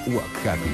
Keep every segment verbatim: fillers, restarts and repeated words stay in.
Huacati.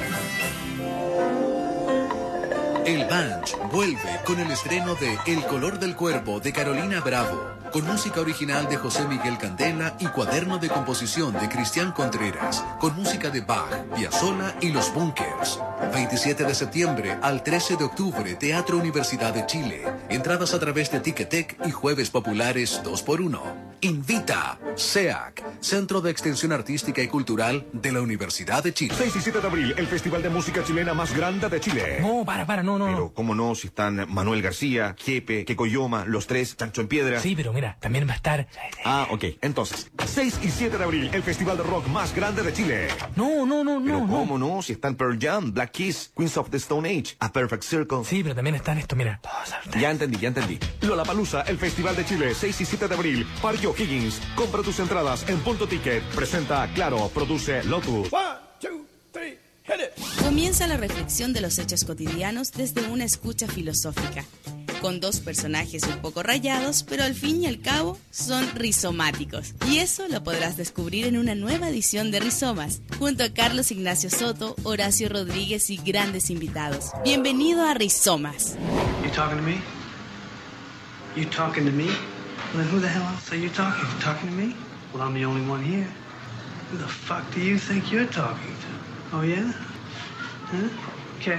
El Bunch vuelve con el estreno de El color del cuerpo de Carolina Bravo, con música original de José Miguel Candela y cuaderno de composición de Cristian Contreras, con música de Bach, Piazzolla y Los Bunkers. veintisiete de septiembre al trece de octubre, Teatro Universidad de Chile. Entradas a través de Ticketek y Jueves Populares dos por uno. Invita C E A C, Centro de Extensión Artística y Cultural de la Universidad de Chile. seis y siete de abril, el festival de música chilena más grande de Chile. No, para, para, no, no. Pero, ¿cómo no? Si están Manuel García, Jepe, Kekoyoma, Los Tres, Chancho en Piedra. Sí, pero mira, también va a estar... Ah, ok. Entonces, seis y siete de abril, el festival de rock más grande de Chile. No, no, no, Pero, no. ¿cómo no? Si están Pearl Jam, Black Keys, Queens of the Stone Age, A Perfect Circle. Sí, pero también están esto, mira. Ya entendí, ya entendí. Lollapalooza, el festival de Chile, seis y siete de abril. Parque O'Higgins. Compra tus entradas en Punto Ticket. Presenta Claro, produce Lotus. One, two, three, hit it. Comienza la reflexión de los hechos cotidianos desde una escucha filosófica, con dos personajes un poco rayados, pero al fin y al cabo son rizomáticos. Y eso lo podrás descubrir en una nueva edición de Rizomas, junto a Carlos Ignacio Soto, Horacio Rodríguez y grandes invitados. Bienvenido a Rizomas. You talking to me? You talking to me? Well, then who the hell else are you talking to? Talking to me? Well, I'm the only one here. Who the fuck do you think you're talking to? Oh, yeah? Huh? Okay.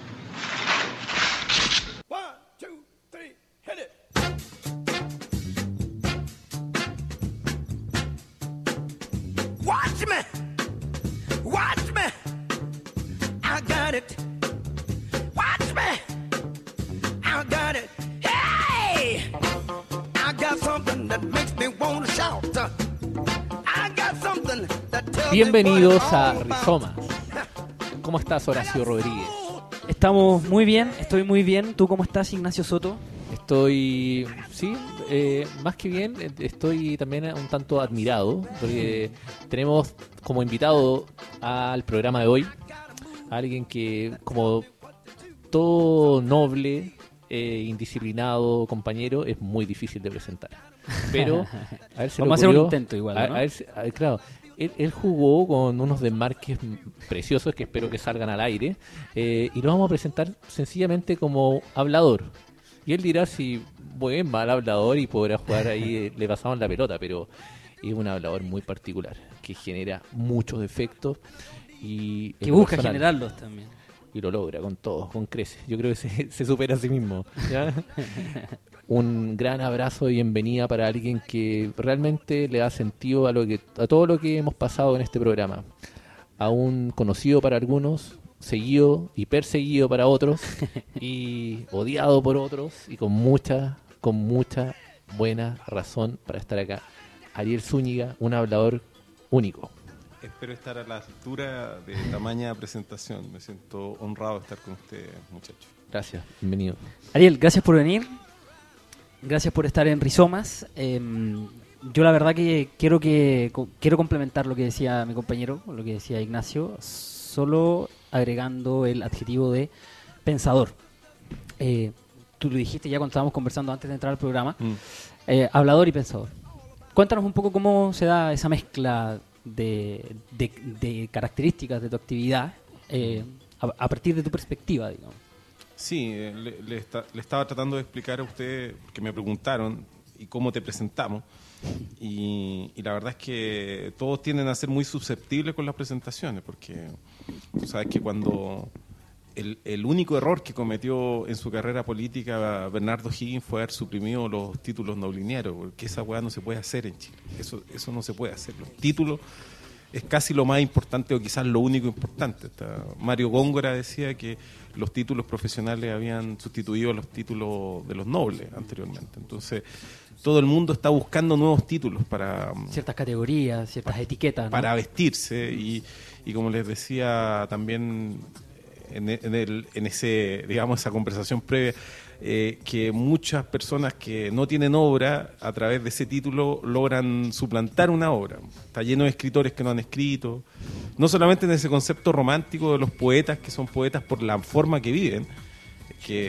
One, two, three, hit it. Watch me! Watch me! I got it! Watch me! I got it! Hey! I got something that makes me want to shout. I got something that tells Bienvenidos a Rizomas. ¿Cómo estás, Horacio Rodríguez? Estamos muy bien, estoy muy bien. ¿Tú cómo estás, Ignacio Soto? Estoy, sí, eh, más que bien, estoy también un tanto admirado, porque tenemos como invitado al programa de hoy a alguien que, como todo noble, eh, indisciplinado compañero, es muy difícil de presentar. Pero a ver, se vamos a hacer un intento igual, a, ¿no? a ver, a ver, claro, él, él jugó con unos desmarques preciosos que espero que salgan al aire, eh, y lo vamos a presentar sencillamente como hablador. Y él dirá si buen mal hablador y podrá jugar ahí, le pasamos la pelota, pero es un hablador muy particular que genera muchos efectos y que busca personal, generarlos también. Y lo logra con todos, con creces. Yo creo que se, se supera a sí mismo, ¿ya? Un gran abrazo y bienvenida para alguien que realmente le da sentido a lo que a todo lo que hemos pasado en este programa. A un conocido para algunos, seguido y perseguido para otros, y odiado por otros, y con mucha, con mucha buena razón para estar acá. Ariel Zúñiga, un hablador único. Espero estar a la altura de tamaña presentación. Me siento honrado de estar con ustedes, muchachos. Gracias, bienvenido. Ariel, gracias por venir. Gracias por estar en Rizomas. Eh, yo la verdad que quiero que quiero complementar lo que decía mi compañero, lo que decía Ignacio, solo agregando el adjetivo de pensador. Eh, tú lo dijiste ya cuando estábamos conversando antes de entrar al programa. Mm. Eh, hablador y pensador. Cuéntanos un poco cómo se da esa mezcla de, de, de características de tu actividad eh, a, a partir de tu perspectiva, digamos. Sí, le, le, está, le estaba tratando de explicar a ustedes, que me preguntaron, ¿y cómo te presentamos? Y, y la verdad es que todos tienden a ser muy susceptibles con las presentaciones, porque tú sabes que cuando el, el único error que cometió en su carrera política Bernardo Higgins fue haber suprimido los títulos nobiliarios, porque esa weá no se puede hacer en Chile, eso, eso no se puede hacer. Los títulos es casi lo más importante o quizás lo único importante. Hasta Mario Góngora decía que los títulos profesionales habían sustituido a los títulos de los nobles anteriormente. Entonces, todo el mundo está buscando nuevos títulos para... Ciertas categorías, ciertas para, etiquetas, ¿no? Para vestirse y, y como les decía también en, en, el, en ese, digamos, esa conversación previa, eh, que muchas personas que no tienen obra, a través de ese título logran suplantar una obra. Está lleno de escritores que no han escrito, no solamente en ese concepto romántico de los poetas, que son poetas por la forma que viven, que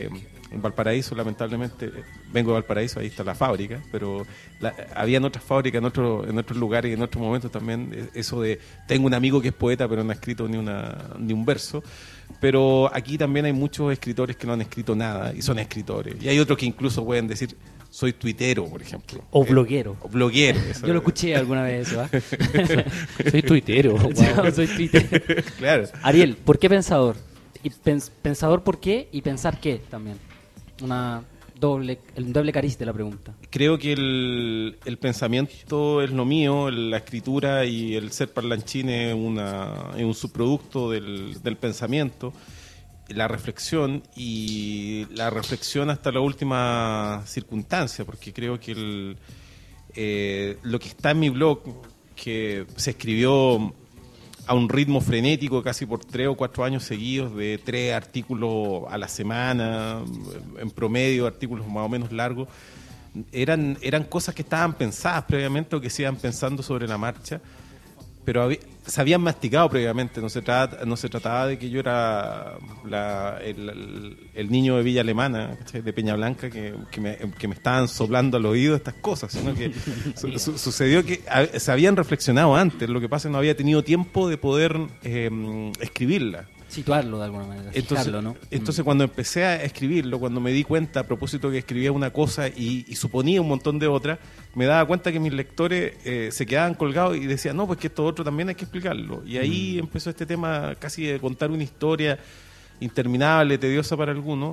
En Valparaíso, lamentablemente, vengo de Valparaíso, ahí está la fábrica, pero la, habían otras fábricas en, otro, en otros lugares y en otros momentos también, eso de, tengo un amigo que es poeta, pero no ha escrito ni, una, ni un verso, pero aquí también hay muchos escritores que no han escrito nada y son escritores, y hay otros que incluso pueden decir, soy tuitero, por ejemplo. O bloguero. Eh, o bloguero. Eso. Yo lo escuché alguna vez, ¿va? Soy tuitero. Wow. Yo soy tuitero. Claro. Ariel, ¿por qué pensador? Y pens- pensador, ¿por qué? Y pensar qué también. Una doble, el doble cariz de la pregunta. Creo que el, el pensamiento es lo mío, la escritura y el ser parlanchín es, una, es un subproducto del, del pensamiento, la reflexión y la reflexión hasta la última circunstancia, porque creo que el, eh, lo que está en mi blog, que se escribió a un ritmo frenético casi por tres o cuatro años seguidos, de tres artículos a la semana, en promedio artículos más o menos largos, eran, eran cosas que estaban pensadas previamente o que se iban pensando sobre la marcha, pero había, se habían masticado previamente, no se, trata, no se trataba de que yo era la, el, el, el niño de Villa Alemana, ¿cachai? De Peña Blanca, que, que, me, que me estaban soplando al oído estas cosas, sino que su, su, sucedió que a, se habían reflexionado antes, lo que pasa es que no había tenido tiempo de poder eh, escribirla. Situarlo de alguna manera, entonces, fijarlo, ¿no? Entonces, cuando empecé a escribirlo, cuando me di cuenta a propósito que escribía una cosa y, y suponía un montón de otras, me daba cuenta que mis lectores eh, se quedaban colgados y decían, no, pues que esto otro también hay que explicarlo. Y ahí mm. empezó este tema casi de contar una historia interminable, tediosa para algunos,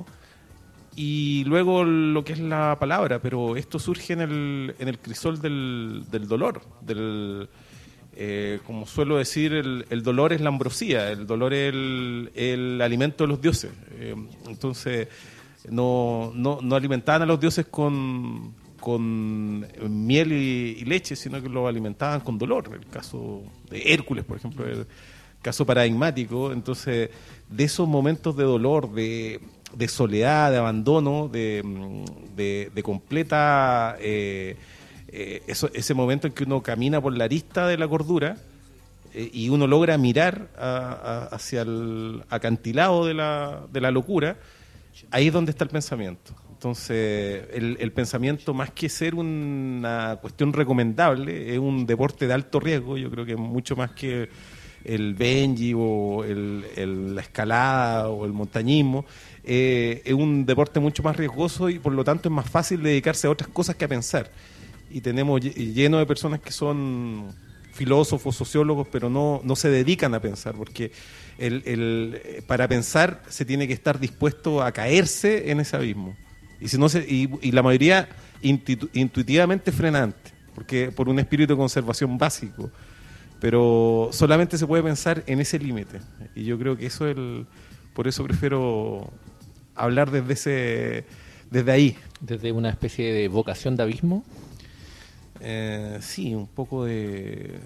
y luego lo que es la palabra, pero esto surge en el, en el crisol del, del dolor, del... Eh, como suelo decir, el, el dolor es la ambrosía, el dolor es el, el alimento de los dioses. Eh, entonces, no, no, no alimentaban a los dioses con, con miel y, y leche, sino que los alimentaban con dolor. El caso de Hércules, por ejemplo, el caso paradigmático. Entonces, de esos momentos de dolor, de, de soledad, de abandono, de, de, de completa... Eh, Eh, eso, ese momento en que uno camina por la arista de la cordura eh, y uno logra mirar a, a, hacia el acantilado de la, de la locura, ahí es donde está el pensamiento. Entonces, el, el pensamiento, más que ser una cuestión recomendable, es un deporte de alto riesgo. Yo creo que mucho más que el Benji o el, el, la escalada o el montañismo, eh, es un deporte mucho más riesgoso y por lo tanto es más fácil dedicarse a otras cosas que a pensar. Y tenemos lleno de personas que son filósofos, sociólogos, pero no, no se dedican a pensar, porque el, el, para pensar se tiene que estar dispuesto a caerse en ese abismo. Y, si no se, y, y la mayoría intu, intuitivamente frenante, porque por un espíritu de conservación básico. Pero solamente se puede pensar en ese límite. Y yo creo que eso es el... Por eso prefiero hablar desde ese desde ahí. Desde una especie de vocación de abismo. Eh, sí, un poco de...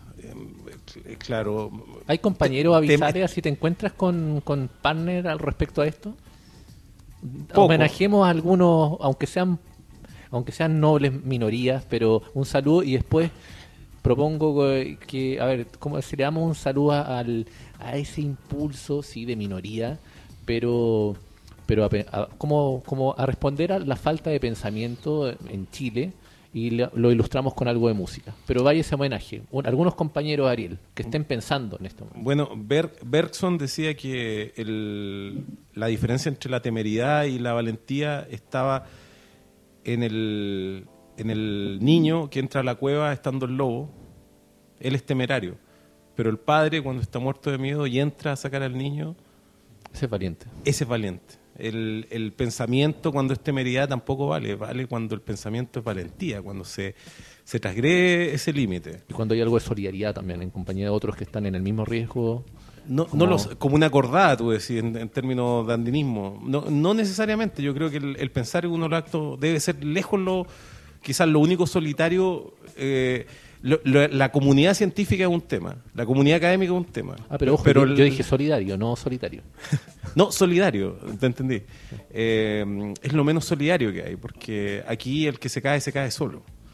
Eh, claro. ¿Hay compañeros avisales si te encuentras con, con partner al respecto a esto? Poco. Homenajemos a algunos, aunque sean aunque sean nobles minorías, pero un saludo y después propongo que, a ver, como si le damos un saludo al, a ese impulso, sí, de minoría, pero pero a, a, como, como a responder a la falta de pensamiento en Chile. Y lo ilustramos con algo de música. Pero vaya ese homenaje. Un, algunos compañeros, Ariel, que estén pensando en esto. Bueno, Ber, Bergson decía que el, la diferencia entre la temeridad y la valentía estaba en el, en el niño que entra a la cueva estando el lobo. Él es temerario. Pero el padre, cuando está muerto de miedo y entra a sacar al niño... Ese es valiente. Ese es valiente. El, el pensamiento cuando es temeridad tampoco vale, vale cuando el pensamiento es valentía, cuando se, se transgrede ese límite. Y cuando hay algo de solidaridad también, en compañía de otros que están en el mismo riesgo. No, como, no los, como una acordada, tú decís, en, en términos de andinismo. No, no necesariamente, yo creo que el, el pensar en uno los actos debe ser lejos, lo quizás lo único solitario... Eh, Lo, lo, la comunidad científica es un tema, la comunidad académica es un tema. Ah, pero ojo, pero yo, el... yo dije solidario, no solitario. No, solidario, te entendí. Eh, es lo menos solidario que hay, porque aquí el que se cae, se cae solo.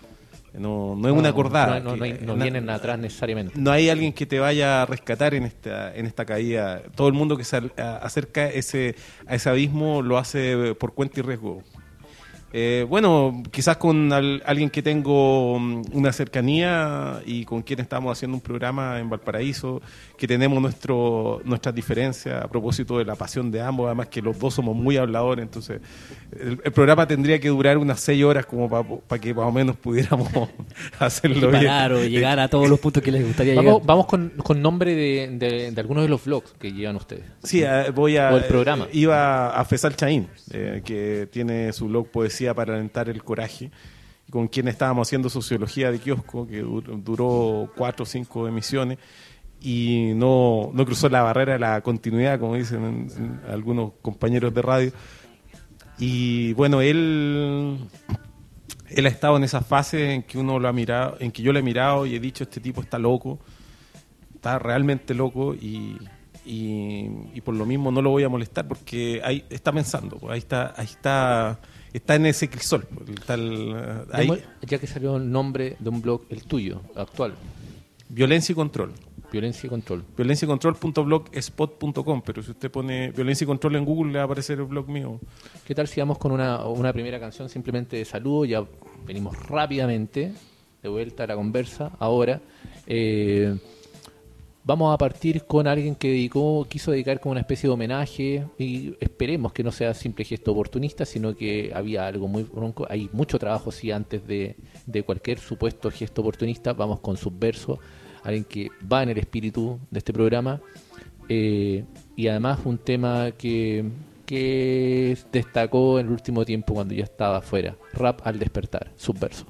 No, no es una acordada. No, no, no, hay- no na- vienen atrás necesariamente. No hay alguien que te vaya a rescatar en esta en esta caída. Todo el mundo que se al- a- acerca ese, a ese abismo lo hace por cuenta y riesgo. Eh, bueno, quizás con al- alguien que tengo mm, una cercanía y con quien estamos haciendo un programa en Valparaíso, que tenemos nuestro nuestras diferencias a propósito de la pasión de ambos, además que los dos somos muy habladores, entonces el, el programa tendría que durar unas seis horas como para que más o menos pudiéramos hacerlo bien. Parar o llegar a todos los puntos que les gustaría Vamos, llegar. vamos con, con nombre de, de, de algunos de los vlogs que llevan ustedes. Sí, eh, voy a. O el programa. eh, iba a Fesal Chaín, eh, que tiene su blog Poesía para alentar el coraje, con quien estábamos haciendo Sociología de Kiosco, que dur- duró cuatro o cinco emisiones y no, no cruzó la barrera de la continuidad, como dicen en- en algunos compañeros de radio. Y bueno, él. Él ha estado en esa fase en que uno lo ha mirado, en que yo lo he mirado y he dicho, este tipo está loco, está realmente loco y, y, y por lo mismo no lo voy a molestar porque ahí está pensando, pues, ahí está, ahí está, está en ese crisol, pues, está el, ahí, Demos- Ya que salió el nombre de un blog, el tuyo, actual, violencia y control. Violencia y Control. violencia y control punto blogspot punto com, pero si usted pone violencia y control en Google le va a aparecer el blog mío. ¿Qué tal si vamos con una, una primera canción simplemente de saludo? Ya venimos rápidamente de vuelta a la conversa. Ahora eh, vamos a partir con alguien que dedicó, quiso dedicar como una especie de homenaje y esperemos que no sea simple gesto oportunista, sino que había algo muy bronco. Hay mucho trabajo sí antes de, de cualquier supuesto gesto oportunista. Vamos con Subverso, alguien que va en el espíritu de este programa eh, y además un tema que, que destacó en el último tiempo cuando ya estaba afuera. Rap al despertar, Subverso.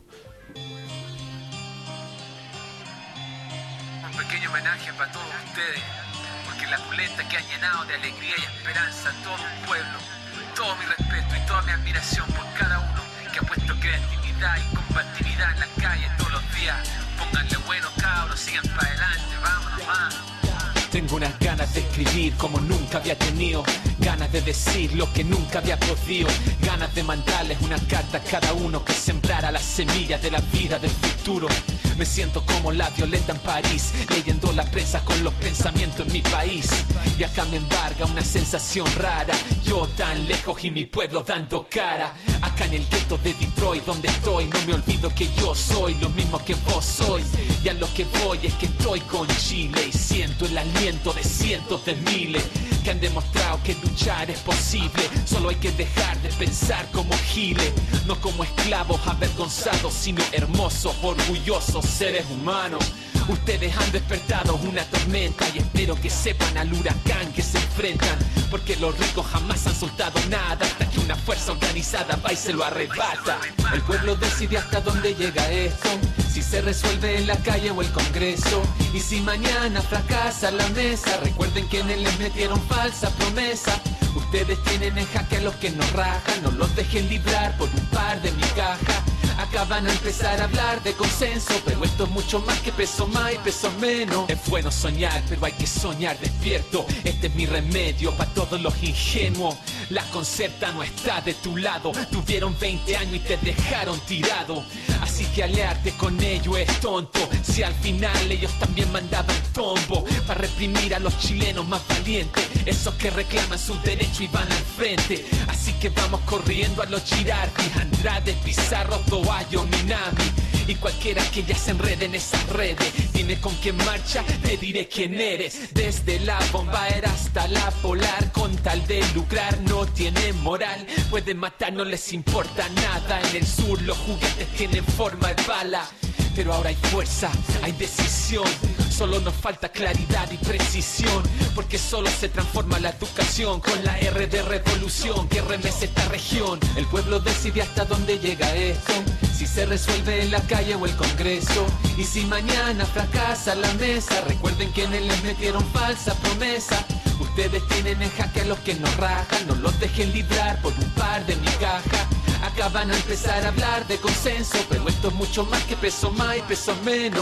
Un pequeño homenaje para todos ustedes, porque la pulenta que ha llenado de alegría y esperanza a todo un pueblo. Todo mi respeto y toda mi admiración por cada uno que ha puesto creatividad y combatividad en la calle todos los días. Pónganle bueno, cabros, sigan para adelante, vámonos más. Tengo unas ganas de escribir como nunca había tenido, ganas de decir lo que nunca había podido, ganas de mandarles una carta a cada uno que sembrara las semillas de la vida del futuro. Me siento como la Violeta en París, leyendo la prensa con los pensamientos en mi país. Y acá me embarga una sensación rara, yo tan lejos y mi pueblo dando cara. Acá en el gueto de Detroit donde estoy, no me olvido que yo soy lo mismo que vos sois. Y a lo que voy es que estoy con Chile y siento el aliento de cientos de miles que han demostrado que luchar es posible. Solo hay que dejar de pensar como giles, no como esclavos avergonzados, sino hermosos, orgullosos seres humanos. Ustedes han despertado una tormenta y espero que sepan al huracán que se enfrentan, porque los ricos jamás han soltado nada hasta que una fuerza organizada va y se lo arrebata. El pueblo decide hasta dónde llega esto, si se resuelve en la calle o el Congreso. Y si mañana fracasa la mesa, recuerden que en él les metieron falsa promesa. Ustedes tienen en jaque a los que nos rajan, no los dejen librar por un par de migajas. Acá van a empezar a hablar de consenso, pero esto es mucho más que peso más y peso menos. Es bueno soñar, pero hay que soñar despierto. Este es mi remedio para todos los ingenuos. La concerta no está de tu lado, tuvieron veinte años y te dejaron tirado. Así que aliarte con ellos es tonto, si al final ellos también mandaban tombo para reprimir a los chilenos más valientes, esos que reclaman sus derechos y van al frente. Así que vamos corriendo a los Girardis, Andrade, Pizarro, Toallo, Minami y cualquiera que ya se enrede en esas redes. Dime con quién marcha, te diré quién eres. Desde la Bombaera hasta la Polar, con tal de lucrar no tienen moral. Pueden matar, no les importa nada. En el sur los juguetes tienen forma de bala, pero ahora hay fuerza, hay decisión. Solo nos falta claridad y precisión, porque solo se transforma la educación con la R de revolución que remece esta región. El pueblo decide hasta dónde llega esto, si se resuelve en la calle o el Congreso. Y si mañana fracasa la mesa, recuerden que en él les metieron falsa promesa. Ustedes tienen en jaque a los que nos rajan, no los dejen librar por un par de migajas. Acá van a empezar a hablar de consenso, pero esto es mucho más que peso más y peso menos. Que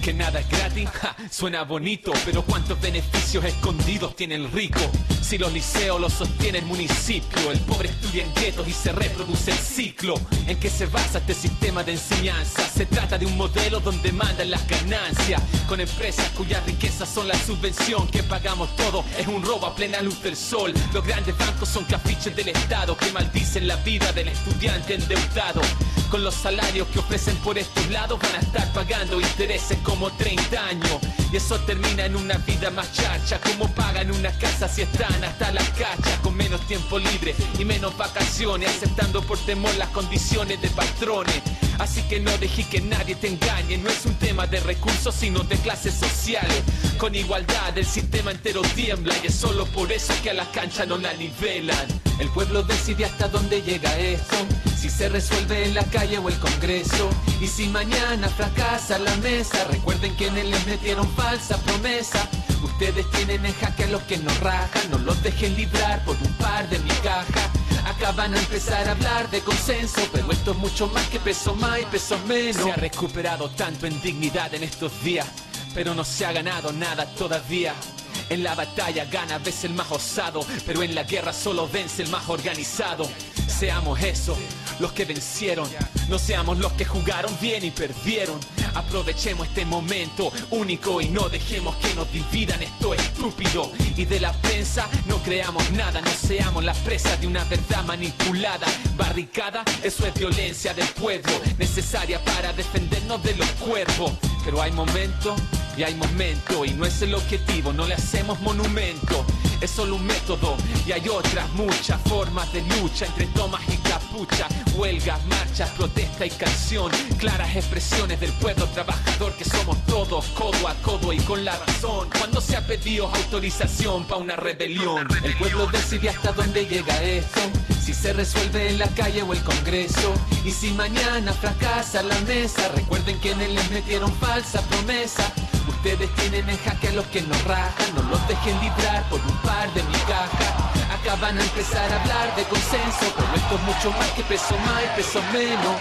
que nada es gratis, ja, suena bonito, pero cuántos beneficios escondidos tiene el rico. Si los liceos los sostiene el municipio, el pobre estudia en guetos y se reproduce el ciclo. ¿En qué se basa este sistema de enseñanza? Se trata de un modelo donde mandan las ganancias, con empresas cuyas riquezas son la subvención que pagamos todos. Es un robo a plena luz del sol. Los grandes bancos son caprichos del Estado que maldicen la vida del estudiante endeudado. Con los salarios que ofrecen por estos lados van a estar pagando intereses como treinta años. Y eso termina en una vida más chacha. Como pagan una casa si están hasta las cachas, con menos tiempo libre y menos vacaciones, aceptando por temor las condiciones de patrones. Así que no dejes que nadie te engañe. No es un tema de recursos sino de clases sociales. Con igualdad el sistema entero tiembla, y es solo por eso que a la cancha no la nivelan. El pueblo decide hasta dónde llega esto, si se resuelve en la calle o el Congreso. Y si mañana fracasa la mesa, recuerden quienes les metieron falsa promesa. Ustedes tienen en jaque a los que nos rajan, no los dejen librar por un par de migajas. Acá van a empezar a hablar de consenso, pero esto es mucho más que peso más y peso menos. Se ha recuperado tanto en dignidad en estos días, pero no se ha ganado nada todavía. En la batalla gana a veces el más osado, pero en la guerra solo vence el más organizado. Seamos eso, los que vencieron, no seamos los que jugaron bien y perdieron. Aprovechemos este momento único y no dejemos que nos dividan esto estúpido. Y de la prensa no creamos nada, no seamos las presas de una verdad manipulada. Barricada, eso es violencia del pueblo, necesaria para defendernos de los cuervos. Pero hay momentos y hay momentos, y no es el objetivo, no le hacemos monumento. Es solo un método y hay otras muchas formas de lucha, entre tomas y capucha, huelgas, marchas, protesta y canción. Claras expresiones del pueblo trabajador que somos todos, codo a codo y con la razón. Cuando se ha pedido autorización para una rebelión, el pueblo decide hasta dónde llega esto, si se resuelve en la calle o el Congreso. Y si mañana fracasa la mesa, recuerden quienes les metieron falsa promesa. Ustedes tienen en jaque a los que nos rajan, no los dejen librar por un par de migajas. Acá van a empezar a hablar de consenso, pero esto es mucho más que peso más y peso menos.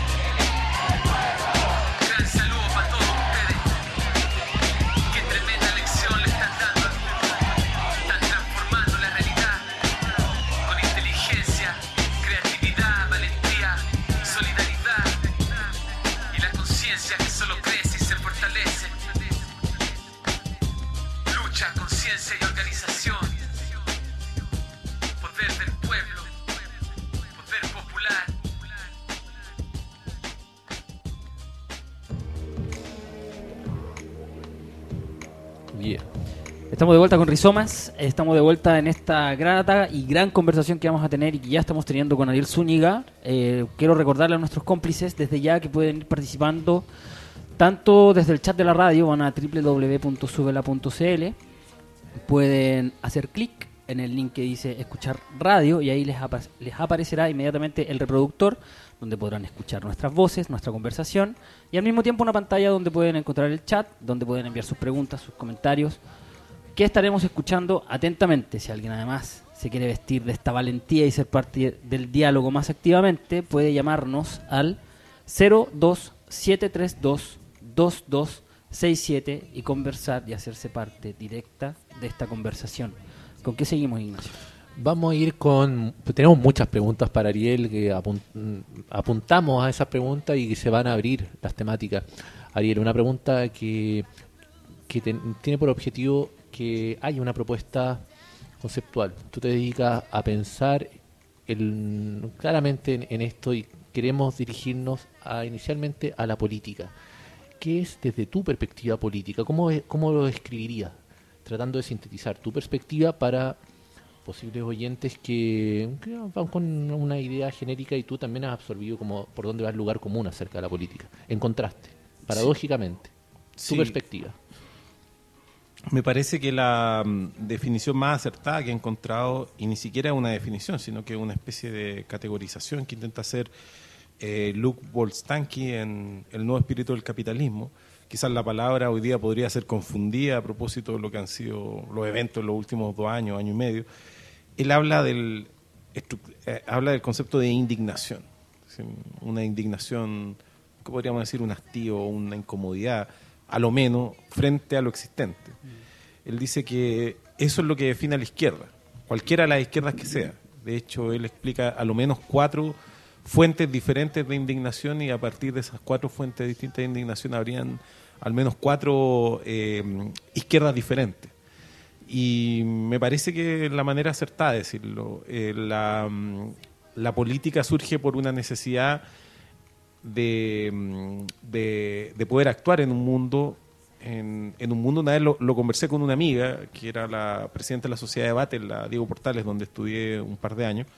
Gran saludo para todos ustedes. Qué tremenda lección le están dando. Están transformando la realidad con inteligencia, creatividad, valentía, solidaridad y la conciencia que solo crece y se fortalece. Lucha, conciencia y organización. Poder del pueblo. Poder popular. Yeah. Estamos de vuelta con Rizomas, estamos de vuelta en esta grata y gran conversación que vamos a tener y que ya estamos teniendo con Ariel Zúñiga. Eh, quiero recordarle a nuestros cómplices desde ya que pueden ir participando tanto desde el chat de la radio, van a doble u doble u doble u punto subela punto c l, pueden hacer clic en el link que dice escuchar radio y ahí les, apa- les aparecerá inmediatamente el reproductor donde podrán escuchar nuestras voces, nuestra conversación y al mismo tiempo una pantalla donde pueden encontrar el chat, donde pueden enviar sus preguntas, sus comentarios, que estaremos escuchando atentamente. Si alguien además se quiere vestir de esta valentía y ser parte del diálogo más activamente, puede llamarnos al cero dos siete tres dos dos dos seis siete y conversar y hacerse parte directa de esta conversación. ¿Con qué seguimos, Ignacio? Vamos a ir con... Tenemos muchas preguntas para Ariel, que apun- apuntamos a esas preguntas y que se van a abrir las temáticas. Ariel, una pregunta que, que te- tiene por objetivo que haya una propuesta conceptual. Tú te dedicas a pensar el, claramente en, en esto y queremos dirigirnos a, inicialmente a la política. ¿Qué es desde tu perspectiva política? ¿Cómo, es- cómo lo describirías? Tratando de sintetizar tu perspectiva para posibles oyentes que, que van con una idea genérica y tú también has absorbido como por dónde va el lugar común acerca de la política. En contraste, paradójicamente, Sí. tu perspectiva. Me parece que la mm, definición más acertada que he encontrado, y ni siquiera es una definición, sino que es una especie de categorización que intenta hacer eh, Luc Boltanski en El nuevo espíritu del capitalismo. Quizás la palabra hoy día podría ser confundida a propósito de lo que han sido los eventos en los últimos dos años, año y medio. Él habla del, estru- eh, habla del concepto de indignación. Es decir, una indignación, ¿qué podríamos decir? Un hastío, una incomodidad a lo menos, frente a lo existente. Él dice que eso es lo que define a la izquierda, cualquiera de las izquierdas que sea. De hecho, él explica a lo menos cuatro fuentes diferentes de indignación, y a partir de esas cuatro fuentes distintas de indignación habrían al menos cuatro eh, izquierdas diferentes. Y me parece que la manera acertada de decirlo, eh, la, la política surge por una necesidad de, de, de poder actuar en un mundo, en, en un mundo. Una vez lo, lo conversé con una amiga, que era la presidenta de la Sociedad de Debate, la Diego Portales, donde estudié un par de años,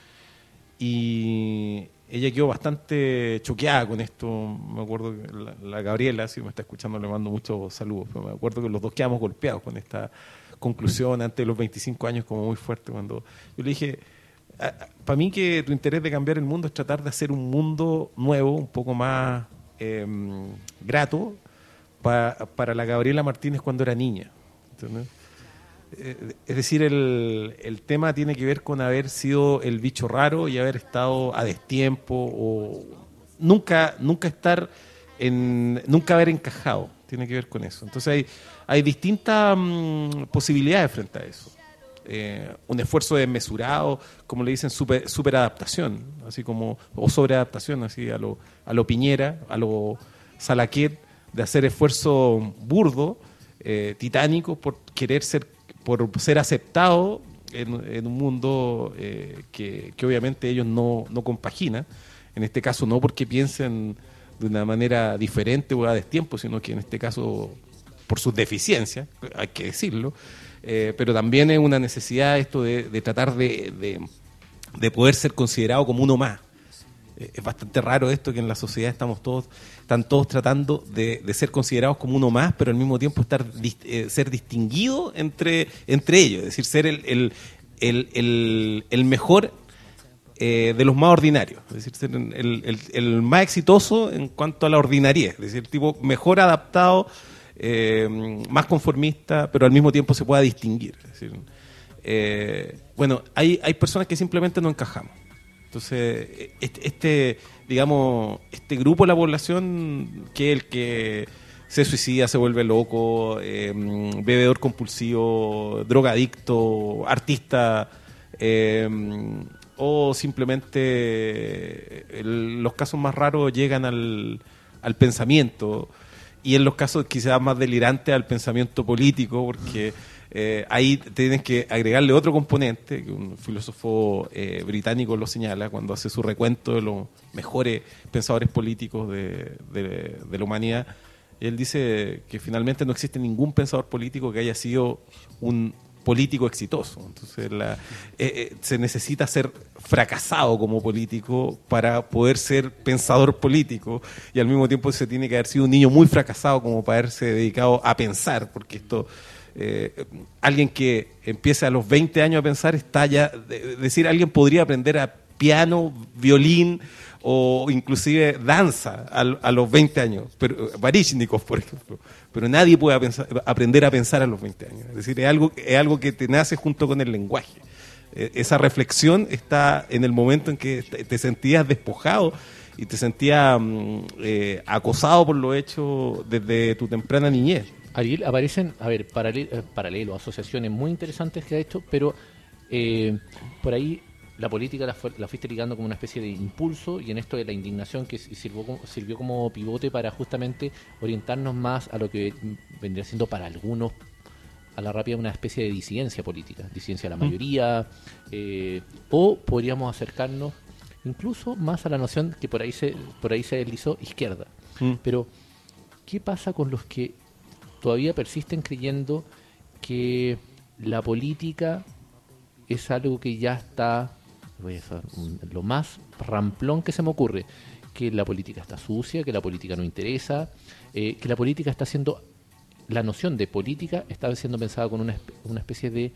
y ella quedó bastante choqueada con esto. Me acuerdo que la, la Gabriela, si me está escuchando, le mando muchos saludos, pero me acuerdo que los dos quedamos golpeados con esta conclusión antes de los veinticinco años, como muy fuerte. Cuando yo le dije, para mí que tu interés de cambiar el mundo es tratar de hacer un mundo nuevo, un poco más eh, grato pa, para la Gabriela Martínez cuando era niña. ¿Entendés? Eh, es decir, el, el tema tiene que ver con haber sido el bicho raro y haber estado a destiempo, o nunca, nunca estar en, nunca haber encajado. Tiene que ver con eso. Entonces hay, hay distintas um, posibilidades frente a eso. Eh, un esfuerzo desmesurado, como le dicen, super, superadaptación, así como, o sobreadaptación, así a lo, a lo Piñera, a lo Salaquet, de hacer esfuerzo burdo, eh, titánico, por querer ser, por ser aceptado en, en un mundo eh, que, que obviamente ellos no, no compaginan. En este caso no porque piensen de una manera diferente o a destiempo, sino que en este caso por sus deficiencias, hay que decirlo, eh, pero también es una necesidad esto de, de tratar de, de, de poder ser considerado como uno más. Eh, es bastante raro esto, que en la sociedad estamos todos, están todos tratando de, de ser considerados como uno más, pero al mismo tiempo estar eh, ser distinguido entre, entre ellos, es decir, ser el, el, el, el, el mejor Eh, de los más ordinarios, es decir, ser el, el, el más exitoso en cuanto a la ordinariedad, es decir, el tipo mejor adaptado, eh, más conformista, pero al mismo tiempo se pueda distinguir. Es decir, eh, bueno, hay, hay personas que simplemente no encajamos. Entonces, este, este, digamos, este grupo de la población, que es el que se suicida, se vuelve loco, eh, bebedor compulsivo, drogadicto, artista, eh, o simplemente el, los casos más raros llegan al, al pensamiento, y en los casos quizás más delirantes al pensamiento político, porque eh, ahí tienes que agregarle otro componente, que un filósofo eh, británico lo señala cuando hace su recuento de los mejores pensadores políticos de, de, de la humanidad. Él dice que finalmente no existe ningún pensador político que haya sido un político exitoso. Entonces la, eh, eh, se necesita ser fracasado como político para poder ser pensador político, y al mismo tiempo se tiene que haber sido un niño muy fracasado como para haberse dedicado a pensar, porque esto eh, alguien que empiece a los veinte años a pensar está ya, es decir, alguien podría aprender a piano, violín o inclusive danza a, a los veinte años, pero Baryshnikov, por ejemplo, pero nadie puede pensar, aprender a pensar a los veinte años. Es decir, es algo, es algo que te nace junto con el lenguaje. Eh, esa reflexión está en el momento en que te sentías despojado y te sentías mm, eh, acosado por lo hecho desde tu temprana niñez. Ariel, aparecen, a ver, paralelo, eh, paralelo, asociaciones muy interesantes que ha hecho, pero eh, por ahí la política la, fue, la fuiste ligando como una especie de impulso, y en esto de la indignación que sirvió como, sirvió como pivote para justamente orientarnos más a lo que vendría siendo para algunos a la rápida una especie de disidencia política, disidencia de la mayoría, eh, o podríamos acercarnos incluso más a la noción que por ahí se, por ahí se deslizó, izquierda. Mm. Pero, ¿qué pasa con los que todavía persisten creyendo que la política es algo que ya está, voy a hacer un, lo más ramplón que se me ocurre, que la política está sucia, que la política no interesa, eh, que la política está siendo, la noción de política está siendo pensada con una, una especie de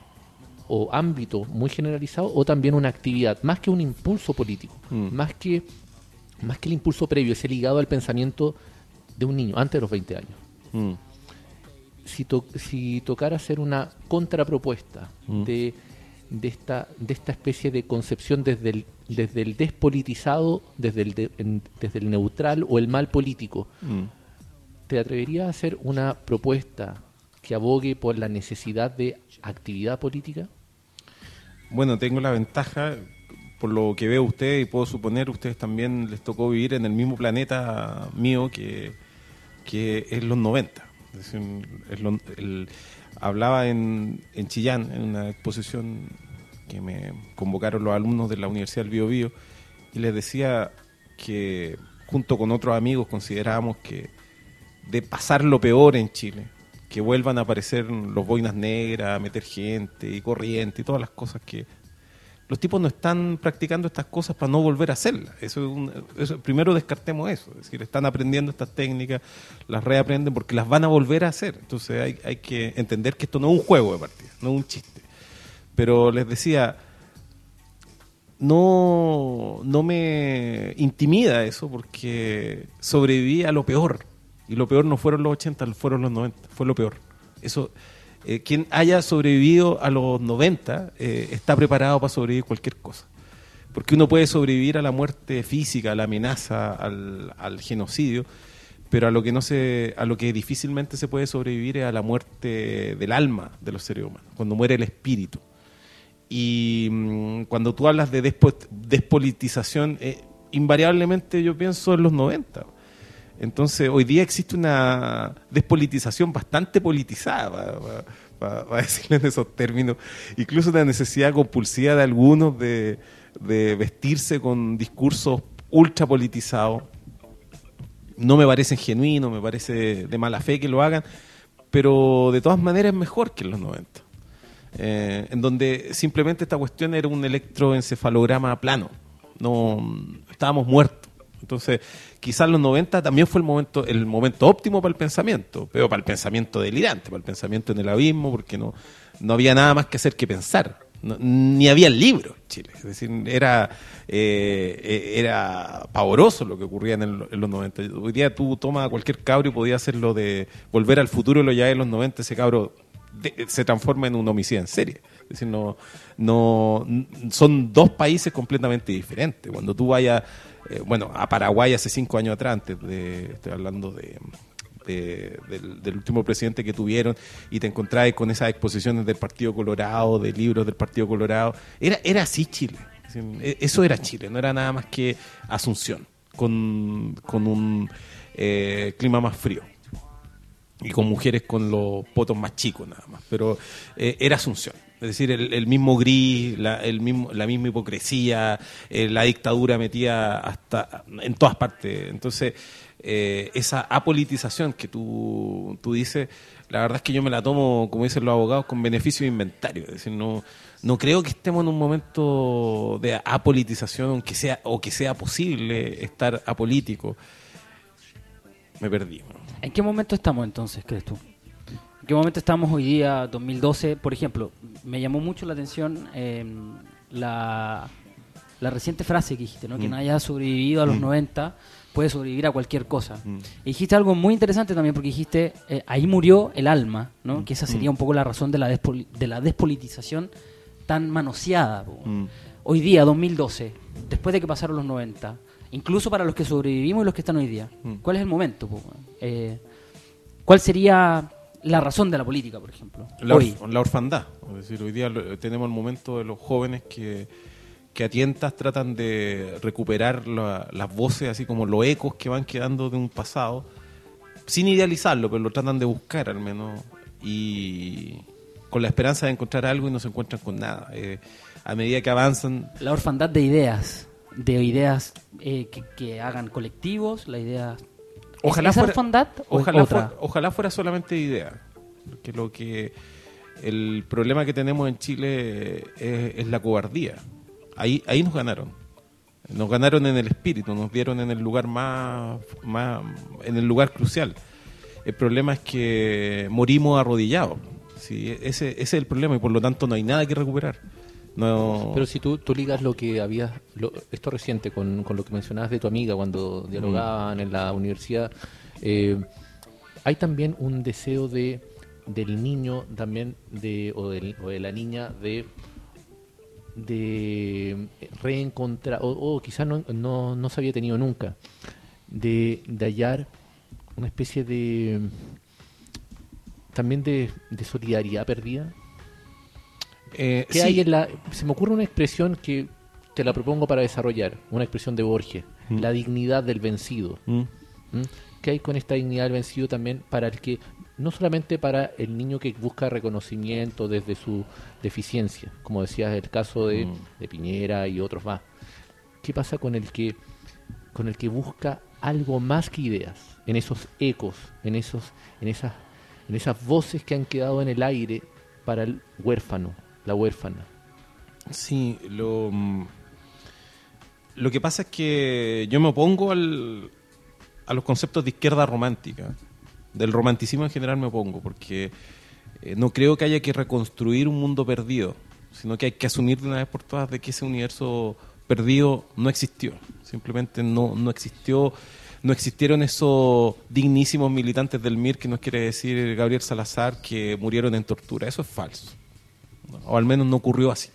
o ámbito muy generalizado, o también una actividad, más que un impulso político, mm. más que más que el impulso previo, ese ligado al pensamiento de un niño antes de los veinte años. Mm. Si, to, si tocara hacer una contrapropuesta mm. de de esta de esta especie de concepción desde el desde el despolitizado, desde el de, en, desde el neutral o el mal político, mm. ¿te atreverías a hacer una propuesta que abogue por la necesidad de actividad política? Bueno, tengo la ventaja, por lo que veo usted y puedo suponer, ustedes también les tocó vivir en el mismo planeta mío que, que es los noventa. Es decir, es lo, el, hablaba en, en Chillán, en una exposición que me convocaron los alumnos de la Universidad del Bío Bío, y les decía que junto con otros amigos considerábamos que de pasar lo peor en Chile, que vuelvan a aparecer los boinas negras, a meter gente y corriente y todas las cosas que... Los tipos no están practicando estas cosas para no volver a hacerlas. Eso es un, eso, primero descartemos eso. Es decir, están aprendiendo estas técnicas, las reaprenden porque las van a volver a hacer. Entonces hay, hay que entender que esto no es un juego de partida, no es un chiste. Pero les decía, no, no me intimida eso porque sobreviví a lo peor. Y lo peor no fueron los ochenta, fueron los noventa. Fue lo peor. Eso... Eh, quien haya sobrevivido a los noventa eh, está preparado para sobrevivir cualquier cosa. Porque uno puede sobrevivir a la muerte física, a la amenaza, al, al genocidio, pero a lo que no se, a lo que difícilmente se puede sobrevivir es a la muerte del alma de los seres humanos, cuando muere el espíritu. Y mmm, cuando tú hablas de despo, despolitización, eh, invariablemente yo pienso en los noventa. Entonces, hoy día existe una despolitización bastante politizada, para, para, para decirlo en esos términos, incluso una necesidad compulsiva de algunos de, de vestirse con discursos ultra politizados. No me parece genuino, me parece de mala fe que lo hagan, pero de todas maneras es mejor que en los noventa, eh, en donde simplemente esta cuestión era un electroencefalograma plano, no estábamos muertos. Entonces, quizás los noventa también fue el momento el momento óptimo para el pensamiento, pero para el pensamiento delirante, para el pensamiento en el abismo, porque no, no había nada más que hacer que pensar. No, ni había libros en Chile. Es decir, era, eh, era pavoroso lo que ocurría en, el, en los noventa. Hoy día tú tomas a cualquier cabro y podías hacer lo de Volver al Futuro, lo ya de los noventa, ese cabro de, se transforma en un homicidio en serie. Es decir, no, no, son dos países completamente diferentes. Cuando tú vayas, eh, bueno, a Paraguay hace cinco años atrás, antes de, estoy hablando de, de, del, del último presidente que tuvieron, y te encontrabas con esas exposiciones del Partido Colorado, de libros del Partido Colorado, era, era así Chile. Es decir, eso era Chile, no era nada más que Asunción, con, con un eh, clima más frío. Y con mujeres con los potos más chicos nada más, pero eh, era Asunción. Es decir, el, el mismo gris, la, el mismo, la misma hipocresía, eh, la dictadura metía hasta en todas partes. Entonces, eh, esa apolitización que tú, tú dices, la verdad es que yo me la tomo, como dicen los abogados, con beneficio de inventario. Es decir, no, no creo que estemos en un momento de apolitización, aunque sea, o que sea posible estar apolítico. Me perdí. ¿En qué momento estamos entonces, crees tú? ¿En qué momento estamos hoy día, dos mil doce? Por ejemplo, me llamó mucho la atención eh, la, la reciente frase que dijiste, ¿no? Mm. Que nadie haya sobrevivido a los mm. noventa puede sobrevivir a cualquier cosa. Mm. Y dijiste algo muy interesante también, porque dijiste, eh, ahí murió el alma, ¿no? Mm. Que esa sería un poco la razón de la, despol- de la despolitización tan manoseada. Mm. Hoy día, dos mil doce, después de que pasaron los noventa, incluso para los que sobrevivimos y los que están hoy día, ¿cuál es el momento? Eh, ¿Cuál sería la razón de la política, por ejemplo? La, hoy. Orf- la orfandad. Es decir, hoy día lo, tenemos el momento de los jóvenes que, que a tientas tratan de recuperar la, las voces, así como los ecos que van quedando de un pasado, sin idealizarlo, pero lo tratan de buscar al menos, y con la esperanza de encontrar algo y no se encuentran con nada. Eh, a medida que avanzan... La orfandad de ideas. de ideas eh, que, que hagan colectivos, la idea... Ojalá ¿Es fuera, orfandad o ojalá, otra? Fuera, ojalá fuera solamente idea. Porque lo que el problema que tenemos en Chile es, es la cobardía. Ahí ahí nos ganaron. Nos ganaron en el espíritu, nos dieron en el lugar más, más en el lugar crucial. El problema es que morimos arrodillados. Sí, ese, ese es el problema, y por lo tanto no hay nada que recuperar. No. Pero si tú, tú ligas lo que habías, lo, esto reciente, con, con lo que mencionabas de tu amiga cuando dialogaban mm. en la universidad, eh, hay también un deseo de del niño también de o, del, o de la niña de de reencontrar, o, o quizás no, no, no se había tenido nunca, de, de hallar una especie de también de, de solidaridad perdida. Eh, ¿Qué sí. hay en la, se me ocurre una expresión que te la propongo para desarrollar, una expresión de Borges, Mm. la dignidad del vencido. Mm. ¿Mm? ¿Qué hay con esta dignidad del vencido también para el que, no solamente para el niño que busca reconocimiento desde su deficiencia, como decías el caso de, Mm. de Piñera y otros más? ¿Qué pasa con el que con el que busca algo más que ideas, en esos ecos, en esos, en esas, en esas voces que han quedado en el aire para el huérfano, la huérfana? Sí, lo, lo que pasa es que yo me opongo al, a los conceptos de izquierda romántica. Del romanticismo en general me opongo, porque eh, no creo que haya que reconstruir un mundo perdido, sino que hay que asumir de una vez por todas de que ese universo perdido no existió. Simplemente no, no existió, no existieron esos dignísimos militantes del M I R, que nos quiere decir Gabriel Salazar, que murieron en tortura. Eso es falso. O al menos no ocurrió así.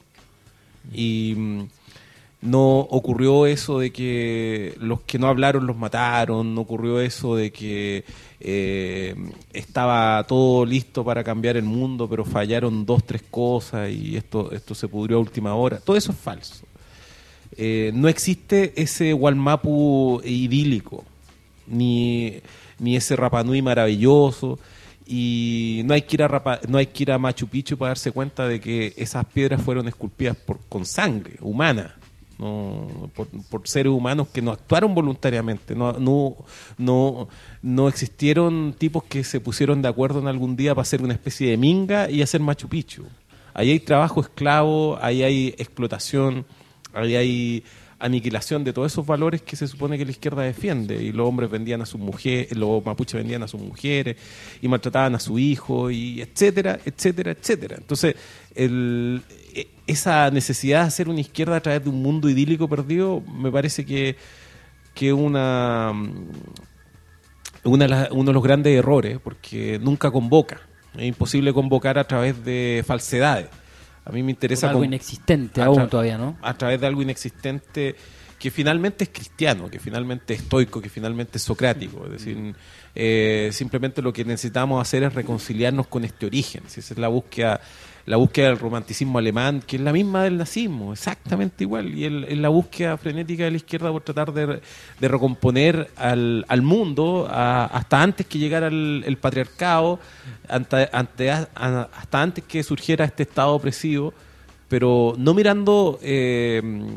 Y mm, no ocurrió eso de que los que no hablaron los mataron, no ocurrió eso de que eh, estaba todo listo para cambiar el mundo, pero fallaron dos, tres cosas y esto, esto se pudrió a última hora. Todo eso es falso. Eh, no existe ese Wallmapu idílico, ni, ni ese Rapanui maravilloso. Y no hay que ir a Rapa, no hay que ir a Machu Picchu para darse cuenta de que esas piedras fueron esculpidas por, con sangre humana, no por, por seres humanos que no actuaron voluntariamente. No, no, no, no existieron tipos que se pusieron de acuerdo en algún día para hacer una especie de minga y hacer Machu Picchu. Ahí hay trabajo esclavo, ahí hay explotación, ahí hay aniquilación de todos esos valores que se supone que la izquierda defiende, y los hombres vendían a sus mujeres, los mapuches vendían a sus mujeres y maltrataban a su hijo, y etcétera, etcétera, etcétera. Entonces, el, esa necesidad de hacer una izquierda a través de un mundo idílico perdido me parece que que una, una de las- uno de los grandes errores, porque nunca convoca. Es imposible convocar a través de falsedades. A mí me interesa Por algo con- inexistente a aún tra- todavía, ¿no? A través de algo inexistente que finalmente es cristiano, que finalmente es estoico, que finalmente es socrático. Es decir, eh, simplemente lo que necesitamos hacer es reconciliarnos con este origen. Si esa es la búsqueda, la búsqueda del romanticismo alemán, que es la misma del nazismo, exactamente igual, y el- es la búsqueda frenética de la izquierda por tratar de, de recomponer al, al mundo a- hasta antes que llegara el, el patriarcado, ante, ante- a- hasta antes que surgiera este estado opresivo, pero no mirando eh,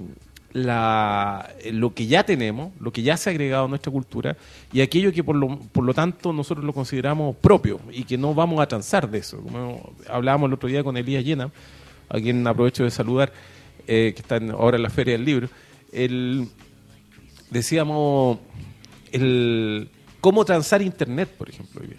la, lo que ya tenemos, lo que ya se ha agregado a nuestra cultura, y aquello que por lo, por lo tanto nosotros lo consideramos propio y que no vamos a transar de eso. Como hablábamos el otro día con Elías Llena, a quien aprovecho de saludar, eh, que está en- ahora en la Feria del Libro. El, decíamos el cómo transar Internet, por ejemplo, hoy día.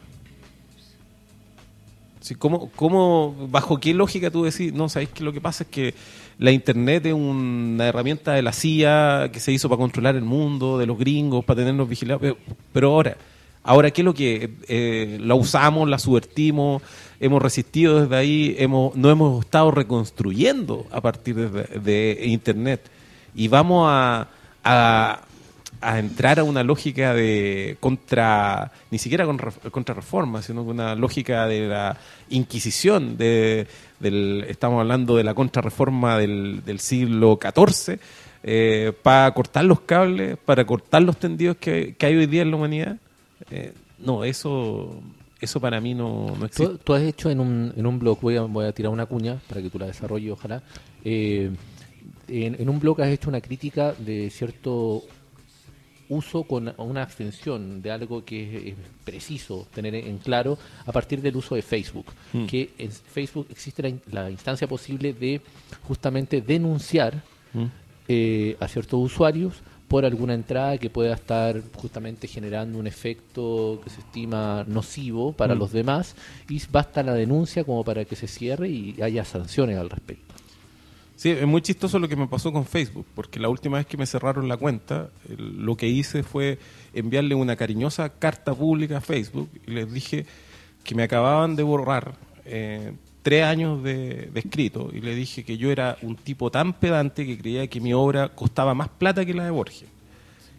Sí, ¿cómo, cómo, ¿Bajo qué lógica tú decís? No, ¿sabéis que lo que pasa es que la Internet es una herramienta de la C I A que se hizo para controlar el mundo, de los gringos, para tenernos vigilados? Pero, pero ahora, ahora ¿qué es lo que eh, la usamos, la subvertimos, hemos resistido desde ahí, hemos, no hemos estado reconstruyendo a partir de, de Internet? Y vamos a, a, a entrar a una lógica de contra, ni siquiera con, contra reforma, sino una lógica de la Inquisición, de, del, estamos hablando de la contrarreforma del, del siglo catorce, eh, para cortar los cables, para cortar los tendidos que, que hay hoy día en la humanidad. Eh, no, eso eso para mí no, no existe. Tú, tú has hecho en un, en un blog, voy a, voy a tirar una cuña para que tú la desarrolles, ojalá. Eh, en, en un blog has hecho una crítica de cierto uso con una abstención de algo que es, es preciso tener en claro a partir del uso de Facebook. Mm. Que en Facebook existe la, in- la instancia posible de justamente denunciar Mm. eh, a ciertos usuarios por alguna entrada que pueda estar justamente generando un efecto que se estima nocivo para Mm. los demás, y basta la denuncia como para que se cierre y haya sanciones al respecto. Sí, es muy chistoso lo que me pasó con Facebook, porque la última vez que me cerraron la cuenta, el- lo que hice fue enviarle una cariñosa carta pública a Facebook y les dije que me acababan de borrar eh, tres años de, de escrito, y le dije que yo era un tipo tan pedante que creía que mi obra costaba más plata que la de Borges,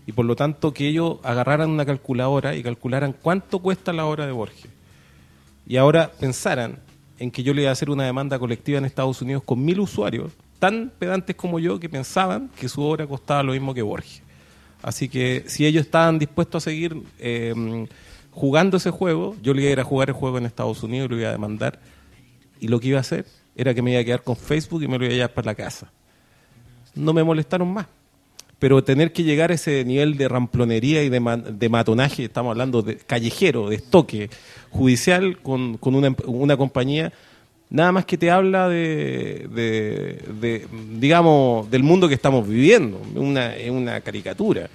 y por lo tanto que ellos agarraran una calculadora y calcularan cuánto cuesta la obra de Borges. Y ahora pensaran en que yo le iba a hacer una demanda colectiva en Estados Unidos con mil usuarios, tan pedantes como yo, que pensaban que su obra costaba lo mismo que Borges. Así que si ellos estaban dispuestos a seguir eh, jugando ese juego, yo le iba a ir a jugar el juego en Estados Unidos y lo iba a demandar. Y lo que iba a hacer era que me iba a quedar con Facebook y me lo iba a llevar para la casa. No me molestaron más. Pero tener que llegar a ese nivel de ramplonería y de, ma de matonaje, estamos hablando de callejero, de estoque judicial con, con una, una compañía, nada más que te habla de, de, de, digamos, del mundo que estamos viviendo. Una, es una caricatura.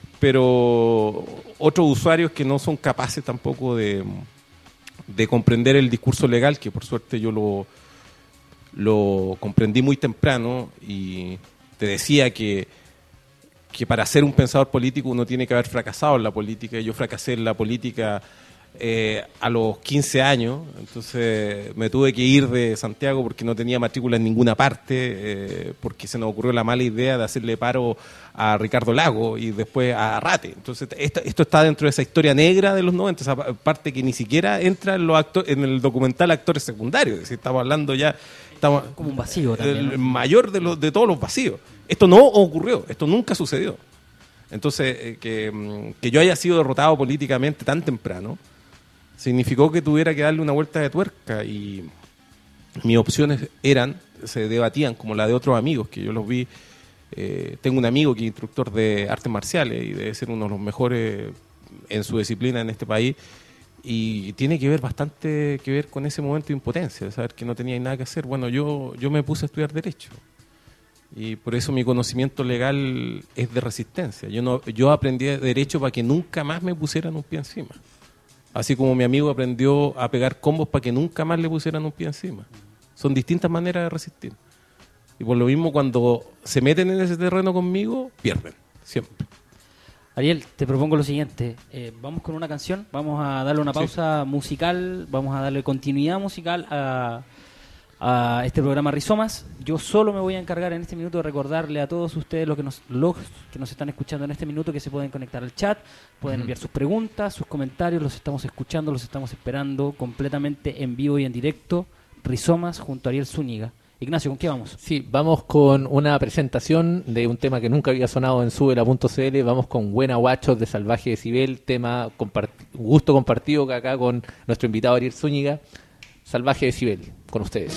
Pero otros usuarios que no son capaces tampoco de, de comprender el discurso legal, que por suerte yo lo, lo comprendí muy temprano, y te decía que que para ser un pensador político uno tiene que haber fracasado en la política. Yo fracasé en la política eh, a los quince años, entonces me tuve que ir de Santiago porque no tenía matrícula en ninguna parte, eh, porque se nos ocurrió la mala idea de hacerle paro a Ricardo Lago y después a Arrate. Entonces esto, esto está dentro de esa historia negra de los noventa, esa parte que ni siquiera entra en, los actores, en el documental Actores Secundarios. Es decir, estamos hablando ya... Estamos, como un vacío también, ¿no? El mayor de, los, de todos los vacíos. Esto no ocurrió, esto nunca sucedió. Entonces, eh, que, que yo haya sido derrotado políticamente tan temprano significó que tuviera que darle una vuelta de tuerca, y mis opciones eran, se debatían como la de otros amigos que yo los vi. Eh, tengo un amigo que es instructor de artes marciales y debe ser uno de los mejores en su disciplina en este país, y tiene que ver bastante que ver con ese momento de impotencia, de saber que no tenía nada que hacer. Bueno, yo, yo me puse a estudiar Derecho, y por eso mi conocimiento legal es de resistencia. Yo no yo aprendí Derecho para que nunca más me pusieran un pie encima, así como mi amigo aprendió a pegar combos para que nunca más le pusieran un pie encima. Son distintas maneras de resistir, y por lo mismo cuando se meten en ese terreno conmigo, pierden, siempre. Ariel, te propongo lo siguiente, eh, vamos con una canción, vamos a darle una pausa sí. musical, vamos a darle continuidad musical a, a este programa Rizomas. Yo solo me voy a encargar en este minuto de recordarle a todos ustedes los que nos, los que nos están escuchando en este minuto que se pueden conectar al chat, pueden enviar sus preguntas, sus comentarios, los estamos escuchando, los estamos esperando completamente en vivo y en directo. Rizomas junto a Ariel Zúñiga. Ignacio, ¿con qué vamos? Sí, vamos con una presentación de un tema que nunca había sonado en subela punto c l. Vamos con Buena Guachos de Salvaje Decibel, tema compart- gusto compartido acá con nuestro invitado Ariel Zúñiga. Salvaje Decibel, con ustedes.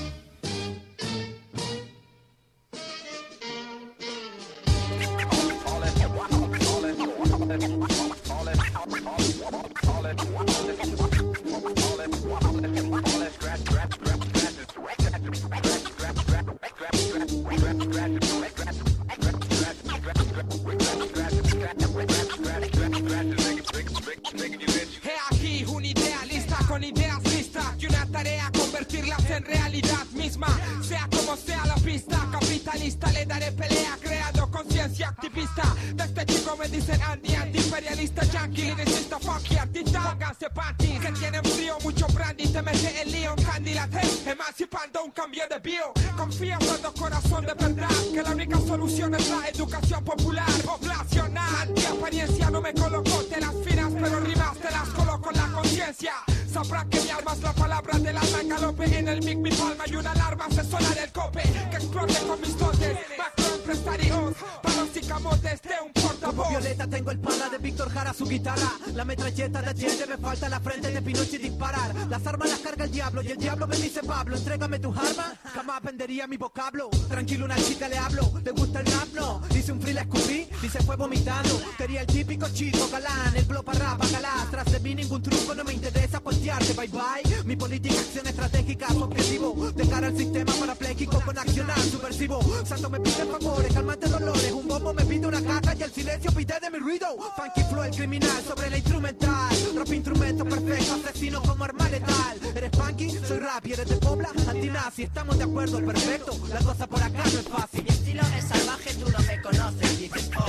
He aquí un idealista con ideas listas y una tarea convertirlas en realidad misma. Sea como sea la pista, capitalista le daré pelea, creando conciencia activista. De este chico me dicen Andy, anti-imperialista, yankee, lyricista, funky, artista. Pónganse panties, que tienen frío, mucho brandy, te mete el lío, candidat, hey, emancipando un cambio de bio. Confío cuando corazón de verdad, que la única solución es la educación popular, poblacional. Anti-apariencia no me coloco, te las finas, pero rimas te las coloco en la conciencia. Sabrá que mi alma es la palabra del alma en galope. En el mic mi palma y una alarma hace sonar el cope. Que explote con mis dotes, macro empresarios, palos y camotes de un portavoz. Como Violeta tengo el pana de Víctor Jara, su guitarra. La metralleta de Allende, me falta la frente de Pinochet disparar. Las armas las carga el diablo y el diablo me dice Pablo, entrégame tus armas, jamás vendería mi vocablo. Tranquilo, una chica le hablo, ¿le gusta el rap? No, dice un free, la escupí, dice fue vomitando. Quería el típico chico galán, el blow para rap, bacalá. Tras de mí ningún truco, no me interesa cuentearte, bye bye. Mi política, acción estratégica, su objetivo de cara al sistema parapléjico con accionar subversivo. Santo me pide favores, calmante dolores, un bombo me pide una caja y el silencio pide de mi ruido. Funky flow el criminal sobre la instrumental, rap instrumento perfecto, asesino como arma letal. Eres funky, soy rap y eres de Pobla, antinazi, estamos de acuerdo, perfecto. La cosa por acá no es fácil. Mi estilo es salvaje, tú no me conoces, dices oh.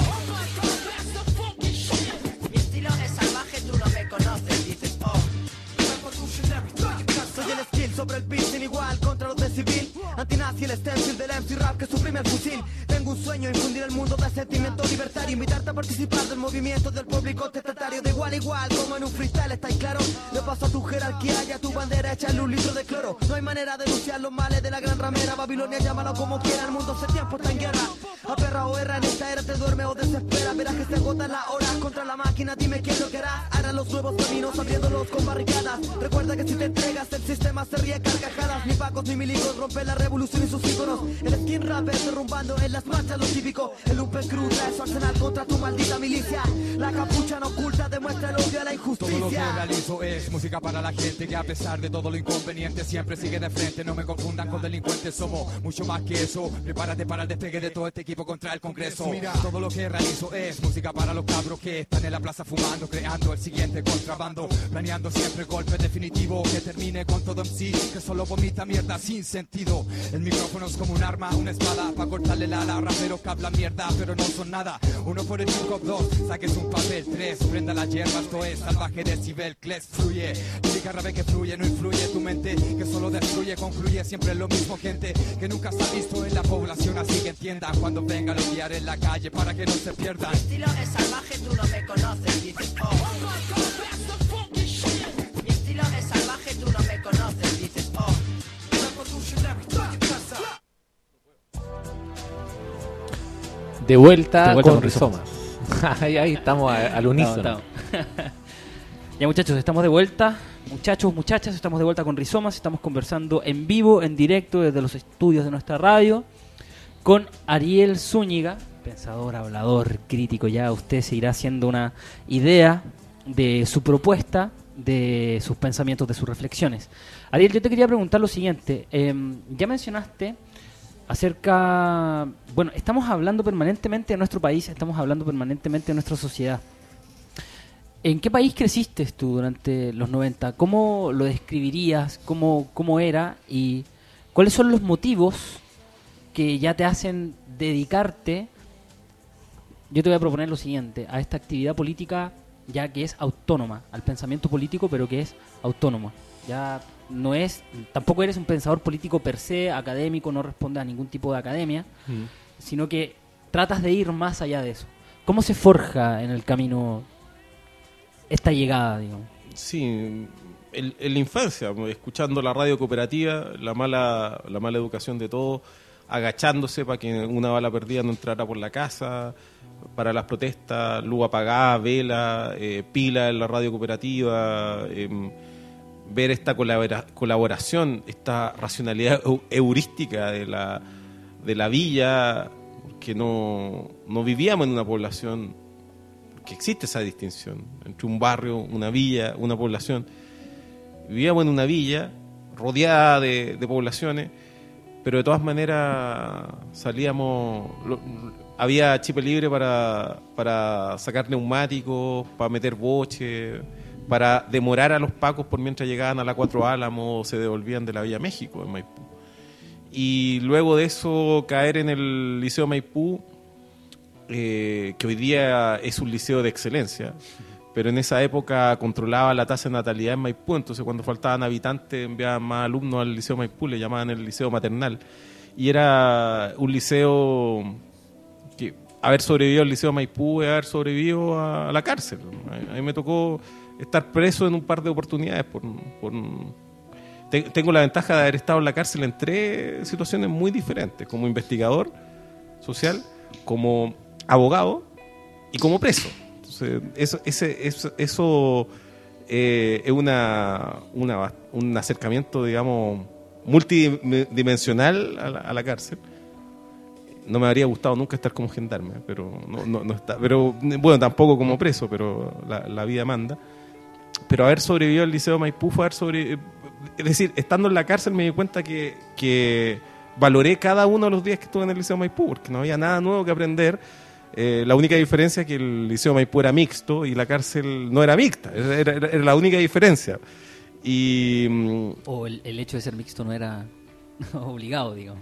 Mi estilo es salvaje, tú no me conoces, dices oh. Soy el skill sobre el beat sin igual contra los de civil. Anti nazi, el stencil del M C rap que suprime el fusil. Tengo un sueño, infundir el mundo de sentimiento libertario, invitarte a participar del movimiento del público testatario. De igual a igual, como en un freestyle, ¿estáis claro? Le paso a tu jerarquía y a tu bandera, échale un litro de cloro. No hay manera de denunciar los males de la gran ramera. Babilonia, llámalo como quiera, el mundo hace tiempo está en guerra. Aperra o erra, en esta era te duerme o desespera. Verás que se agotan las horas contra la máquina, dime qué es lo que harás. Hará los nuevos caminos, abriéndolos con barricadas. Recuerda que si te entregas, el sistema se ríe carcajadas. Ni pacos ni milicos rompen la revolución y sus íconos. El skin rapper derrumbando en las marchas lo típico. El Lumpen Crew trae su arsenal contra tu maldita milicia. La capucha no oculta, demuestra el odio a la injusticia. Todo lo que realizo es música para la gente que a pesar de todo lo inconveniente siempre sigue de frente. No me confundan con delincuentes, somos mucho más que eso. Prepárate para el despegue de todo este equipo contra el Congreso. Mira, todo lo que realizo es música para los cabros que están en la plaza fumando, creando el siguiente contrabando, planeando siempre golpe definitivo que termine con todo en sí, que solo vomita mierda sin sentido. El micrófono es como un arma, una espada para cortarle la ala. Raperos que hablan mierda pero no son nada. Uno por el hip hop, dos, saques un papel, tres, prenda la hierba, esto es salvaje decibel, cles, fluye. Lírica rave que fluye, no influye tu mente, que solo destruye, concluye siempre lo mismo, gente que nunca se ha visto en la población, así que entiendan cuando venga a loquear en la calle para que no se pierdan. Mi estilo es salvaje, tú no me conoces, dices oh. Mi estilo es salvaje, tú no me conoces, dices oh. De vuelta, De vuelta con, con rizomas. ahí, ahí estamos a- al unísono. Ya muchachos, estamos de vuelta. Muchachos, muchachas, estamos de vuelta con Rizomas. Estamos conversando en vivo, en directo, desde los estudios de nuestra radio, con Ariel Zúñiga, pensador, hablador, crítico. Ya usted se irá haciendo una idea de su propuesta, de sus pensamientos, de sus reflexiones. Ariel, yo te quería preguntar lo siguiente. Eh, ya mencionaste acerca... Bueno, estamos hablando permanentemente de nuestro país, estamos hablando permanentemente de nuestra sociedad. ¿En qué país creciste tú durante los noventa? ¿Cómo lo describirías? ¿Cómo, cómo era? ¿Y cuáles son los motivos que ya te hacen dedicarte? Yo te voy a proponer lo siguiente, a esta actividad política ya que es autónoma, al pensamiento político pero que es autónoma. Ya no es, tampoco eres un pensador político per se, académico, no responde a ningún tipo de academia, Mm. sino que tratas de ir más allá de eso. ¿Cómo se forja en el camino esta llegada, digamos? Sí, en, en la infancia, escuchando la radio cooperativa, la mala, la mala educación de todos, agachándose para que una bala perdida no entrara por la casa, para las protestas, luz apagada, vela, eh, pila en la radio cooperativa, eh, ver esta colabora- colaboración, esta racionalidad eu- heurística de la, de la villa, que no, no vivíamos en una población, que existe esa distinción entre un barrio, una villa, una población. Vivíamos en una villa rodeada de, de poblaciones, pero de todas maneras salíamos, lo, había chipe libre para, para sacar neumáticos, para meter boches, para demorar a los pacos por mientras llegaban a la Cuatro Álamos o se devolvían de la Villa México en Maipú. Y luego de eso caer en el Liceo Maipú, eh, que hoy día es un liceo de excelencia, pero en esa época controlaba la tasa de natalidad en Maipú, entonces cuando faltaban habitantes enviaban más alumnos al Liceo Maipú, le llamaban el Liceo Maternal. Y era un liceo que haber sobrevivido al Liceo Maipú es haber sobrevivido a, a la cárcel. A, a mí me tocó estar preso en un par de oportunidades por... por te, tengo la ventaja de haber estado en la cárcel en tres situaciones muy diferentes, como investigador social, como abogado y como preso. Entonces, eso, ese, eso, eso eh, es una, una, un acercamiento, digamos, multidimensional a la, a la cárcel. No me habría gustado nunca estar como gendarme, pero no, no, no está, pero bueno, tampoco como preso, pero la, la vida manda. Pero haber sobrevivido al Liceo Maipú fue haber sobrevivido. Es decir, estando en la cárcel me di cuenta que, que valoré cada uno de los días que estuve en el Liceo Maipú, porque no había nada nuevo que aprender. Eh, la única diferencia es que el Liceo Maipú era mixto y la cárcel no era mixta, era, era, era la única diferencia. Y o el, el hecho de ser mixto no era obligado, digamos.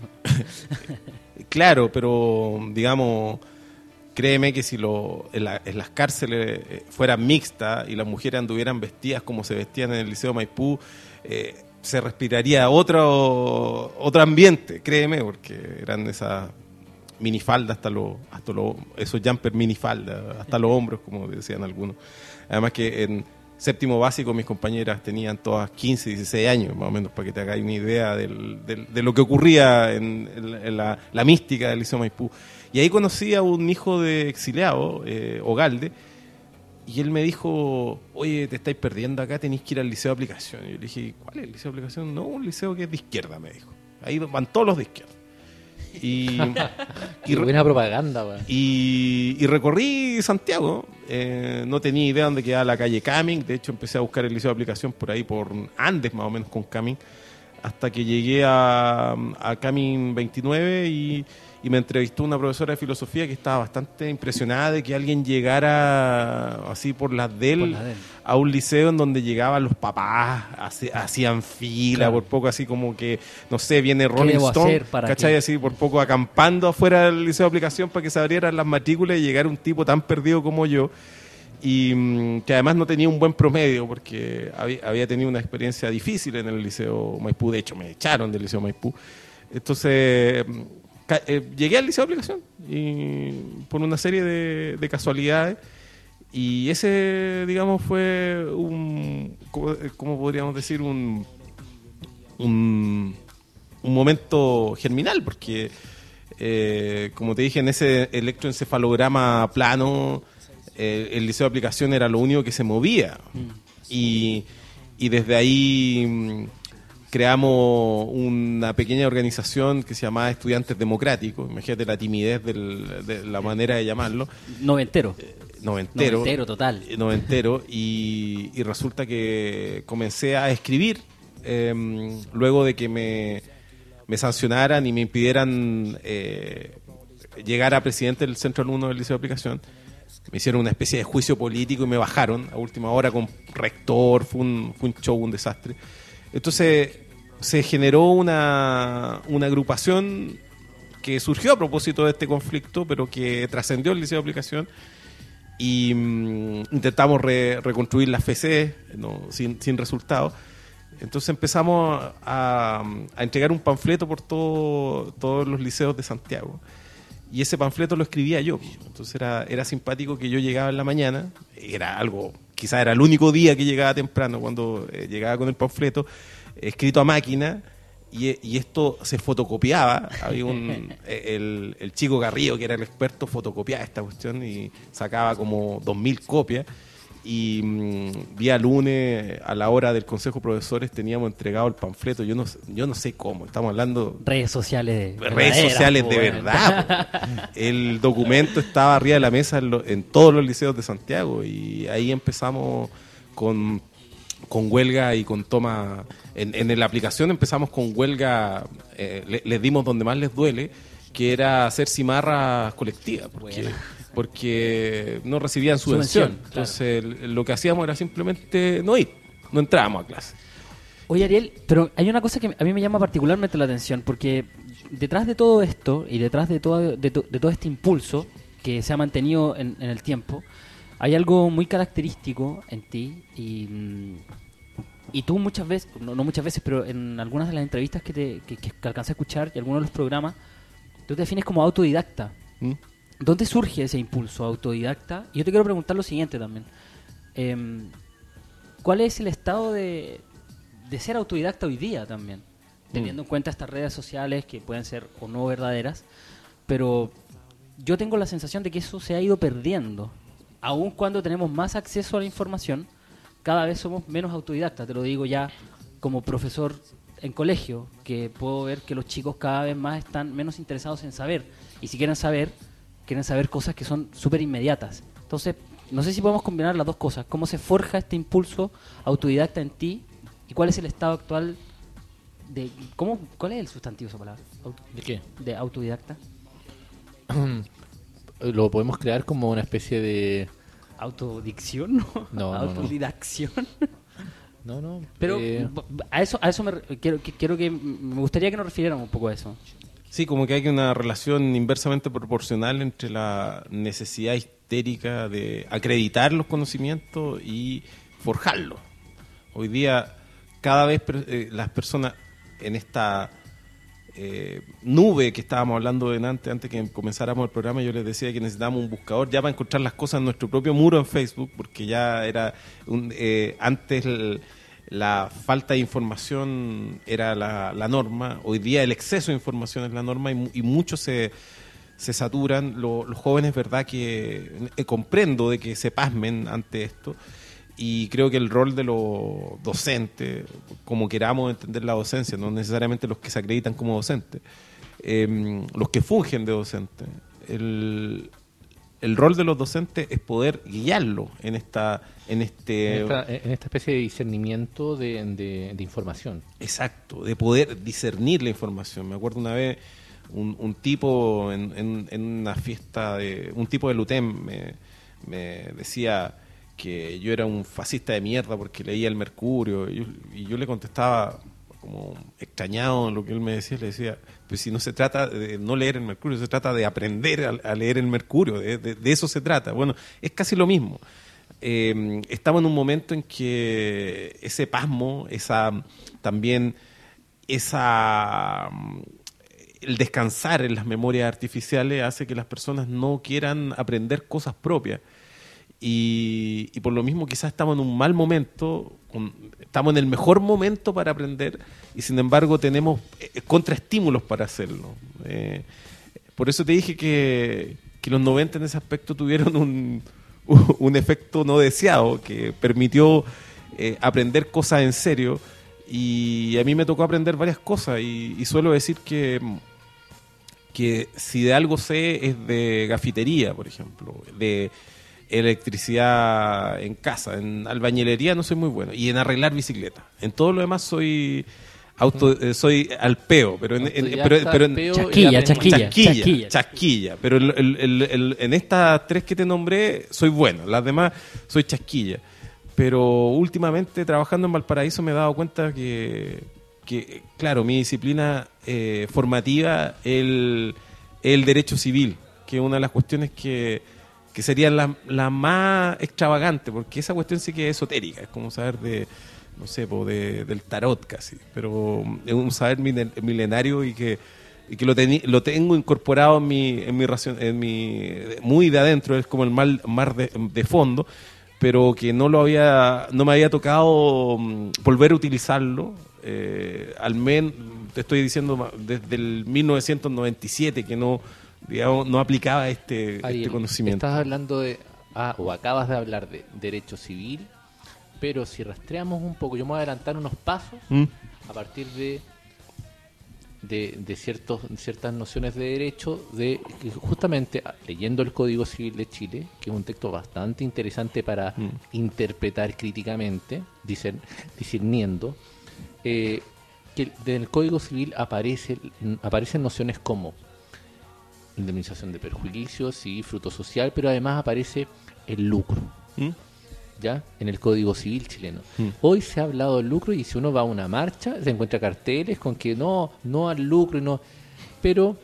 Claro, pero digamos, créeme que si lo, en, la, en las cárceles eh, fueran mixtas y las mujeres anduvieran vestidas como se vestían en el Liceo Maipú, eh, se respiraría otro otro ambiente, créeme, porque eran esas minifaldas hasta los, hasta los, esos jumper minifaldas, hasta los hombros, como decían algunos. Además que en séptimo básico mis compañeras tenían todas quince, dieciséis años, más o menos, para que te hagáis una idea del, del, de lo que ocurría en, en, en la, la mística del Liceo Maipú. Y ahí conocí a un hijo de exiliado, eh, Ogalde, y él me dijo, oye, te estáis perdiendo acá, tenéis que ir al Liceo de Aplicación. Y yo le dije, ¿cuál es el Liceo de Aplicación? No, un liceo que es de izquierda, me dijo. Ahí van todos los de izquierda. Y, y buena propaganda, wey. y, y recorrí Santiago, eh, no tenía idea dónde quedaba la calle Camin. De hecho empecé a buscar el Liceo de Aplicación por ahí, por Andes más o menos, con Camin, hasta que llegué a, a Camin veintinueve y, y me entrevistó una profesora de filosofía que estaba bastante impresionada de que alguien llegara así por las del, por la del. a un liceo en donde llegaban los papás, hace, hacían fila, claro. Por poco así como que, no sé, viene Rolling Stone, ¿cachai? Que... Así por poco acampando afuera del Liceo de Aplicación para que se abrieran las matrículas y llegara un tipo tan perdido como yo, y um, que además no tenía un buen promedio porque había, había tenido una experiencia difícil en el Liceo Maipú. De hecho me echaron del Liceo Maipú. Entonces eh, llegué al Liceo de Aplicación y por una serie de, de casualidades, y ese, digamos, fue un, ¿cómo podríamos decir? Un, un, un momento germinal, porque eh, como te dije, en ese electroencefalograma plano, eh, el Liceo de Aplicación era lo único que se movía. Mm. Y, y desde ahí mmm, creamos una pequeña organización que se llamaba Estudiantes Democráticos. Imagínate la timidez del, de la manera de llamarlo. Noventero. Eh, noventero. Noventero, total. Noventero. Y, y resulta que comencé a escribir eh, luego de que me, me sancionaran y me impidieran eh, llegar a presidente del Centro Alumno del Liceo de Aplicación. Me hicieron una especie de juicio político y me bajaron a última hora con rector. Fue un, fue un show, un desastre. Entonces se generó una, una agrupación que surgió a propósito de este conflicto, pero que trascendió el Liceo de Aplicación, y um, intentamos re, reconstruir la F C, no, sin, sin resultado. Entonces empezamos a, a entregar un panfleto por todo, todos los liceos de Santiago. Y ese panfleto lo escribía yo. Entonces era, era simpático que yo llegaba en la mañana, era algo, quizás era el único día que llegaba temprano, cuando eh, llegaba con el panfleto escrito a máquina, y, y esto se fotocopiaba. Había un el, el chico Garrido, que era el experto, fotocopiaba esta cuestión y sacaba como dos mil copias. Y mmm, día lunes, a la hora del Consejo de Profesores, teníamos entregado el panfleto. Yo no, yo no sé cómo, estamos hablando... Redes sociales de Redes sociales de verdad. Po. El documento estaba arriba de la mesa en, lo, en todos los liceos de Santiago, y ahí empezamos con, con huelga y con toma... En, en la aplicación empezamos con huelga, eh, le, les dimos donde más les duele, que era hacer cimarras colectivas, porque... Bueno. porque no recibían subvención. subvención Entonces, claro. Lo que hacíamos era simplemente no ir, no entrábamos a clase. Oye, Ariel, pero hay una cosa que a mí me llama particularmente la atención, porque detrás de todo esto y detrás de todo, de, to, de todo este impulso que se ha mantenido en, en el tiempo, hay algo muy característico en ti, y, y tú muchas veces, no, no muchas veces, pero en algunas de las entrevistas que, te, que, que alcancé a escuchar y algunos de los programas, tú te defines como autodidacta. ¿Mm? ¿Dónde surge ese impulso autodidacta? Y yo te quiero preguntar lo siguiente también. Eh, ¿Cuál es el estado de, de ser autodidacta hoy día también? Teniendo en cuenta estas redes sociales que pueden ser o no verdaderas, pero yo tengo la sensación de que eso se ha ido perdiendo. Aun cuando tenemos más acceso a la información, cada vez somos menos autodidactas. Te lo digo ya como profesor en colegio, que puedo ver que los chicos cada vez más están menos interesados en saber. Y si quieren saber... quieren saber cosas que son súper inmediatas. Entonces, no sé si podemos combinar las dos cosas. ¿Cómo se forja este impulso autodidacta en ti? ¿Y cuál es el estado actual de... ¿cómo, ¿Cuál es el sustantivo esa palabra? ¿De qué? De autodidacta. Lo podemos crear como una especie de... ¿Autodicción? No, no, no ¿Autodidacción? No, no. Pero eh... a eso a eso me quiero, quiero que me gustaría que nos refiriéramos un poco a eso. Sí, como que hay una relación inversamente proporcional entre la necesidad histérica de acreditar los conocimientos y forjarlos. Hoy día cada vez eh, las personas en esta eh, nube que estábamos hablando de antes, antes que comenzáramos el programa, yo les decía que necesitábamos un buscador ya para encontrar las cosas en nuestro propio muro en Facebook, porque ya era un, eh, antes el, la falta de información era la, la norma, hoy día el exceso de información es la norma y, y muchos se, se saturan. Lo, los jóvenes, verdad que eh, comprendo de que se pasmen ante esto. Y creo que el rol de los docentes, como queramos entender la docencia, no necesariamente los que se acreditan como docentes, eh, los que fungen de docentes, el, el rol de los docentes es poder guiarlo en esta en este en esta, en esta especie de discernimiento de, de, de información. Exacto, de poder discernir la información. Me acuerdo una vez un, un tipo en, en, en una fiesta, de un tipo de Lutem me, me decía que yo era un fascista de mierda porque leía el Mercurio, y yo, y yo le contestaba como extrañado en lo que él me decía, le decía, pues si no se trata de no leer el Mercurio, se trata de aprender a, a leer el Mercurio, de, de, de eso se trata. Bueno, es casi lo mismo. Eh, estamos en un momento en que ese pasmo, esa también esa el descansar en las memorias artificiales hace que las personas no quieran aprender cosas propias. Y, y por lo mismo quizás estamos en un mal momento, con, estamos en el mejor momento para aprender y sin embargo tenemos eh, contraestímulos para hacerlo. Eh, por eso te dije que, que los noventa en ese aspecto tuvieron un, un efecto no deseado que permitió eh, aprender cosas en serio, y a mí me tocó aprender varias cosas y, y suelo decir que, que si de algo sé es de gafitería, por ejemplo, de electricidad en casa. En albañilería no soy muy bueno, y en arreglar bicicletas. En todo lo demás soy auto eh, soy alpeo, pero en, en, pero, pero en chasquilla, chasquilla, chasquilla, chasquilla, chasquilla, pero el, el, el, el, en estas tres que te nombré soy bueno, las demás soy chasquilla. Pero últimamente trabajando en Valparaíso me he dado cuenta que, que claro, mi disciplina eh, formativa el el derecho civil, que es una de las cuestiones que que sería la, la más extravagante, porque esa cuestión sí que es esotérica, es como saber de, no sé, po, de, del tarot casi, pero es un saber milenario y que, y que lo, teni, lo tengo incorporado en mi, en mi ración, en mi, muy de adentro, es como el mar, mar de, de fondo, pero que no lo había, no me había tocado volver a utilizarlo, eh, al menos, te estoy diciendo, desde el mil novecientos noventa y siete que no digamos, no aplicaba este, Ariel, este conocimiento. Estás hablando de, ah, o acabas de hablar de derecho civil, pero si rastreamos un poco, yo me voy a adelantar unos pasos ¿Mm? a partir de de, de ciertos ciertas nociones de derecho, de justamente leyendo el Código Civil de Chile, que es un texto bastante interesante para ¿Mm? interpretar críticamente, discern, discerniendo, eh, que del Código Civil aparece, aparecen nociones como indemnización de perjuicios y fruto social, pero además aparece el lucro, ¿Mm? ¿ya? En el Código Civil chileno. ¿Mm? Hoy se ha hablado del lucro y si uno va a una marcha se encuentra carteles con que no, no al lucro, y no, pero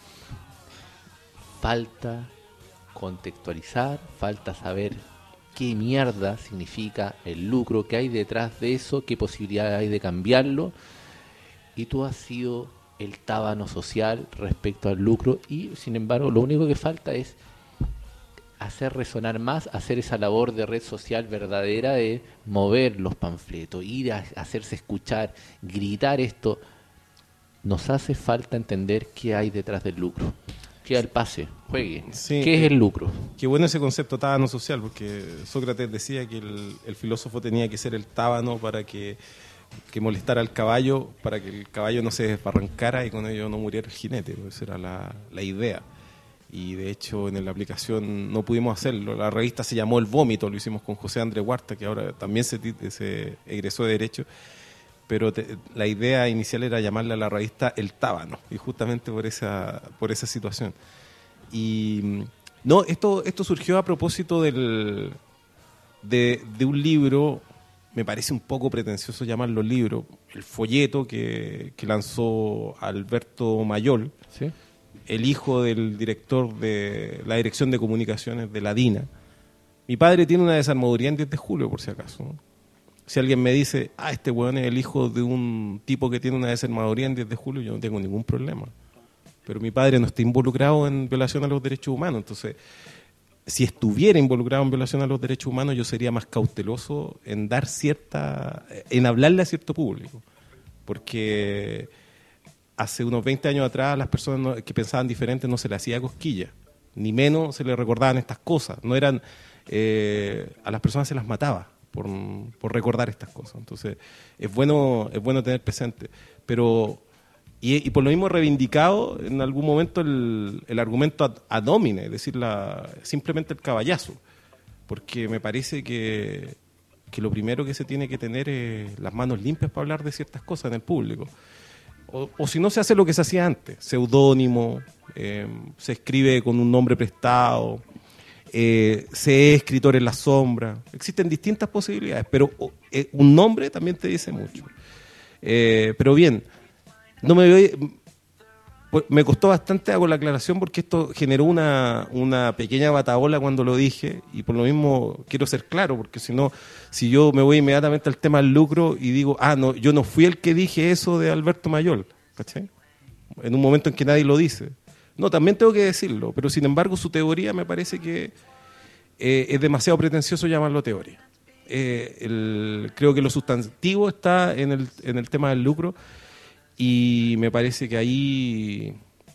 falta contextualizar, falta saber qué mierda significa el lucro, qué hay detrás de eso, qué posibilidad hay de cambiarlo, y tú has sido el tábano social respecto al lucro y sin embargo lo único que falta es hacer resonar más, hacer esa labor de red social verdadera de mover los panfletos, ir a hacerse escuchar, gritar esto. Nos hace falta entender qué hay detrás del lucro. Que al pase, juegue. Sí, ¿qué es el lucro? Qué bueno ese concepto tábano social, porque Sócrates decía que el, el filósofo tenía que ser el tábano para que que molestara al caballo para que el caballo no se desbarrancara y con ello no muriera el jinete. Esa era la, la idea. Y de hecho en la aplicación no pudimos hacerlo. La revista se llamó El Vómito, lo hicimos con José Andrés Huarta, que ahora también se, se egresó de Derecho, pero te, la idea inicial era llamarle a la revista El Tábano, y justamente por esa, por esa situación. Y no, esto, esto surgió a propósito del, de, de un libro. Me parece un poco pretencioso llamarlo libro, el folleto que, que lanzó Alberto Mayol, ¿sí? El hijo del director de la Dirección de Comunicaciones de la DINA. Mi padre tiene una desarmaduría en diez de julio, por si acaso, ¿no? Si alguien me dice, ah, este weón es el hijo de un tipo que tiene una desarmadoría en diez de julio, yo no tengo ningún problema. Pero mi padre no está involucrado en violación a los derechos humanos. Entonces, si estuviera involucrado en violación a los derechos humanos, yo sería más cauteloso en dar cierta, en hablarle a cierto público. Porque hace unos veinte años atrás, las personas no, que pensaban diferente no se les hacía cosquilla, ni menos se les recordaban estas cosas. No eran, eh, a las personas se las mataba por, por recordar estas cosas. Entonces, es bueno, es bueno tener presente. Pero Y, y por lo mismo he reivindicado en algún momento el, el argumento ad, ad hominem, es decir, la, simplemente el caballazo, porque me parece que, que lo primero que se tiene que tener es las manos limpias para hablar de ciertas cosas en el público. O, o si no, se hace lo que se hacía antes, seudónimo, eh, se escribe con un nombre prestado, eh, se es escritor en la sombra. Existen distintas posibilidades, pero eh, un nombre también te dice mucho. Eh, pero bien, no me voy, pues me costó bastante, hago la aclaración, porque esto generó una, una pequeña batahola cuando lo dije, y por lo mismo quiero ser claro, porque si no, si yo me voy inmediatamente al tema del lucro y digo, ah, no, yo no fui el que dije eso de Alberto Mayol, ¿cachai? En un momento en que nadie lo dice. No, también tengo que decirlo, pero sin embargo su teoría me parece que eh, es demasiado pretencioso llamarlo teoría. Eh, el, creo que lo sustantivo está en el, en el tema del lucro, y me parece que ahí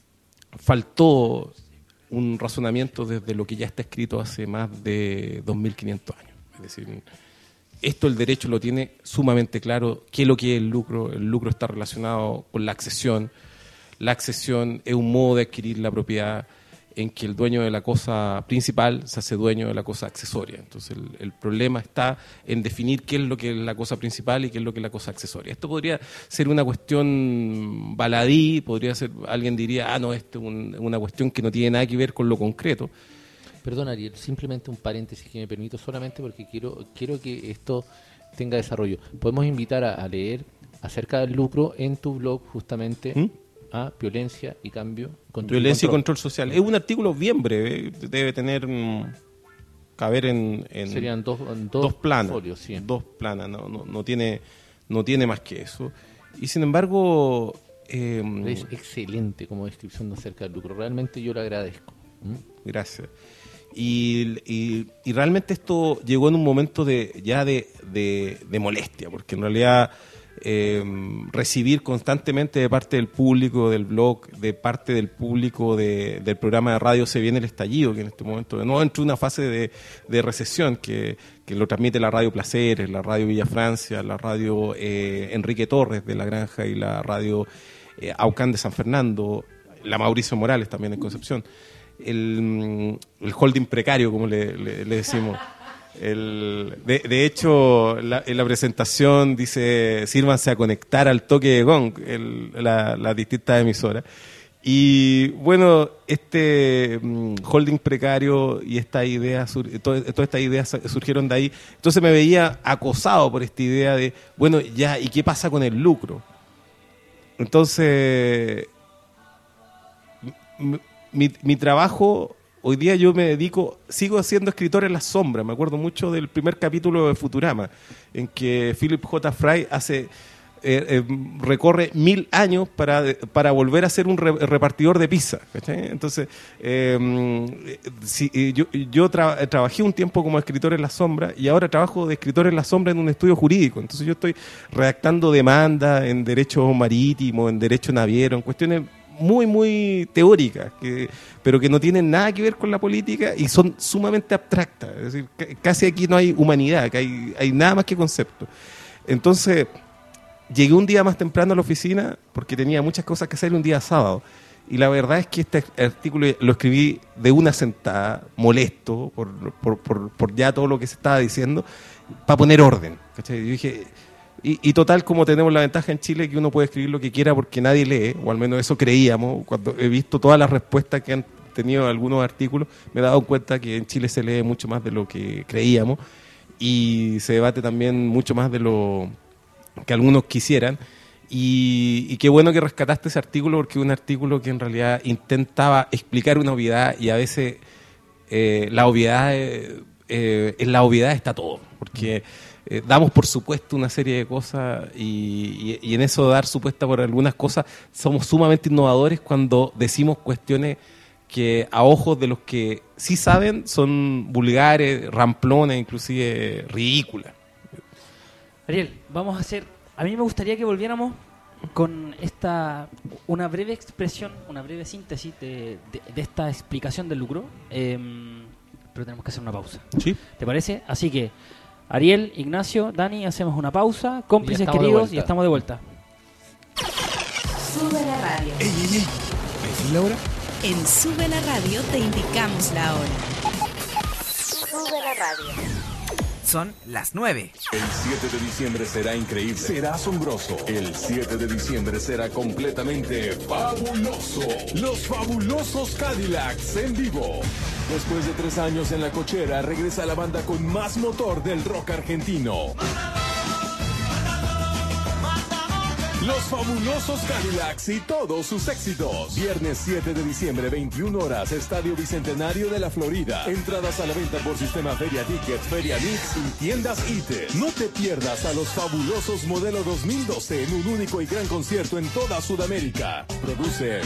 faltó un razonamiento desde lo que ya está escrito hace más de dos mil quinientos años. Es decir, esto el derecho lo tiene sumamente claro, qué es lo que es el lucro. El lucro está relacionado con la accesión. La accesión es un modo de adquirir la propiedad en que el dueño de la cosa principal se hace dueño de la cosa accesoria. Entonces el, el problema está en definir qué es lo que es la cosa principal y qué es lo que es la cosa accesoria. Esto podría ser una cuestión baladí, podría ser, alguien diría, ah, no, esto es un, una cuestión que no tiene nada que ver con lo concreto. Perdón, Ariel, simplemente un paréntesis que me permito solamente porque quiero, quiero que esto tenga desarrollo. Podemos invitar a, a leer acerca del lucro en tu blog, justamente, ¿Mm? a Violencia y Cambio. Control Violencia y Control Social. Es un artículo bien breve, debe tener, um, caber en, en serían dos, dos, dos planas, folios, sí. dos planas, no, no, no, tiene, no tiene más que eso. Y sin embargo... Eh, es excelente como descripción acerca del lucro, realmente yo le agradezco. ¿Mm? Gracias. Y, y, y realmente esto llegó en un momento de ya de, de, de molestia, porque en realidad... Eh, recibir constantemente de parte del público del blog, de parte del público de, del programa de radio Se Viene el Estallido, que en este momento de nuevo entra una fase de, de recesión que, que lo transmite la radio Placeres, la radio Villa Francia, la radio eh, Enrique Torres de La Granja y la radio eh, Aucán de San Fernando, la Mauricio Morales también en Concepción, el, el holding precario, como le, le, le decimos. El, de, de hecho, la, en la presentación dice, sírvanse a conectar al toque de gong, el, la, las distintas emisoras. Y bueno, este um, holding precario y esta idea, sur, todo, todas estas ideas surgieron de ahí. Entonces me veía acosado por esta idea de, bueno, ya, ¿y qué pasa con el lucro? Entonces, mi, mi, mi trabajo... Hoy día yo me dedico, sigo siendo escritor en la sombra. Me acuerdo mucho del primer capítulo de Futurama, en que Philip J. Fry hace, eh, eh, recorre mil años para, para volver a ser un re, repartidor de pizza. ¿Cachai? Entonces, eh, si, yo, yo tra, trabajé un tiempo como escritor en la sombra y ahora trabajo de escritor en la sombra en un estudio jurídico. Entonces yo estoy redactando demandas en derecho marítimo, en derecho naviero, en cuestiones muy, muy teóricas, que, pero que no tienen nada que ver con la política y son sumamente abstractas. Es decir, casi aquí no hay humanidad, que hay, hay nada más que conceptos. Entonces, llegué un día más temprano a la oficina porque tenía muchas cosas que hacer un día sábado. Y la verdad es que este artículo lo escribí de una sentada, molesto por, por, por, por ya todo lo que se estaba diciendo, para poner orden. ¿Cachai? Yo dije... Y, y total, como tenemos la ventaja en Chile que uno puede escribir lo que quiera porque nadie lee, o al menos eso creíamos, cuando he visto todas las respuestas que han tenido algunos artículos, me he dado cuenta que en Chile se lee mucho más de lo que creíamos y se debate también mucho más de lo que algunos quisieran. Y, y qué bueno que rescataste ese artículo porque es un artículo que en realidad intentaba explicar una obviedad y a veces eh, la obviedad, eh, eh, en la obviedad está todo, porque... eh, damos por supuesto una serie de cosas y, y, y en eso dar supuesta por algunas cosas somos sumamente innovadores cuando decimos cuestiones que a ojos de los que sí saben son vulgares, ramplones, inclusive ridículas. Ariel, vamos a hacer... A mí me gustaría que volviéramos con esta una breve expresión, una breve síntesis de, de, de esta explicación del lucro, eh, pero tenemos que hacer una pausa. ¿Sí? ¿Te parece? Así que, Ariel, Ignacio, Dani, hacemos una pausa. Cómplices queridos, y estamos de vuelta. Sube la radio. ¡Ey, ey, ey! ¿Me decís la hora? En Sube la Radio te indicamos la hora. Sube la radio. Son las nueve. El siete de diciembre será increíble, será asombroso. El siete de diciembre será completamente fabuloso. Los fabulosos Cadillacs en vivo. Después de tres años en la cochera, regresa la banda con más motor del rock argentino. Los fabulosos Cadillacs y todos sus éxitos. Viernes siete de diciembre, veintiuna horas, Estadio Bicentenario de la Florida. Entradas a la venta por sistema Feria Tickets, Feria Mix y tiendas ITES. No te pierdas a los fabulosos modelo dos mil doce en un único y gran concierto en toda Sudamérica. Produce Red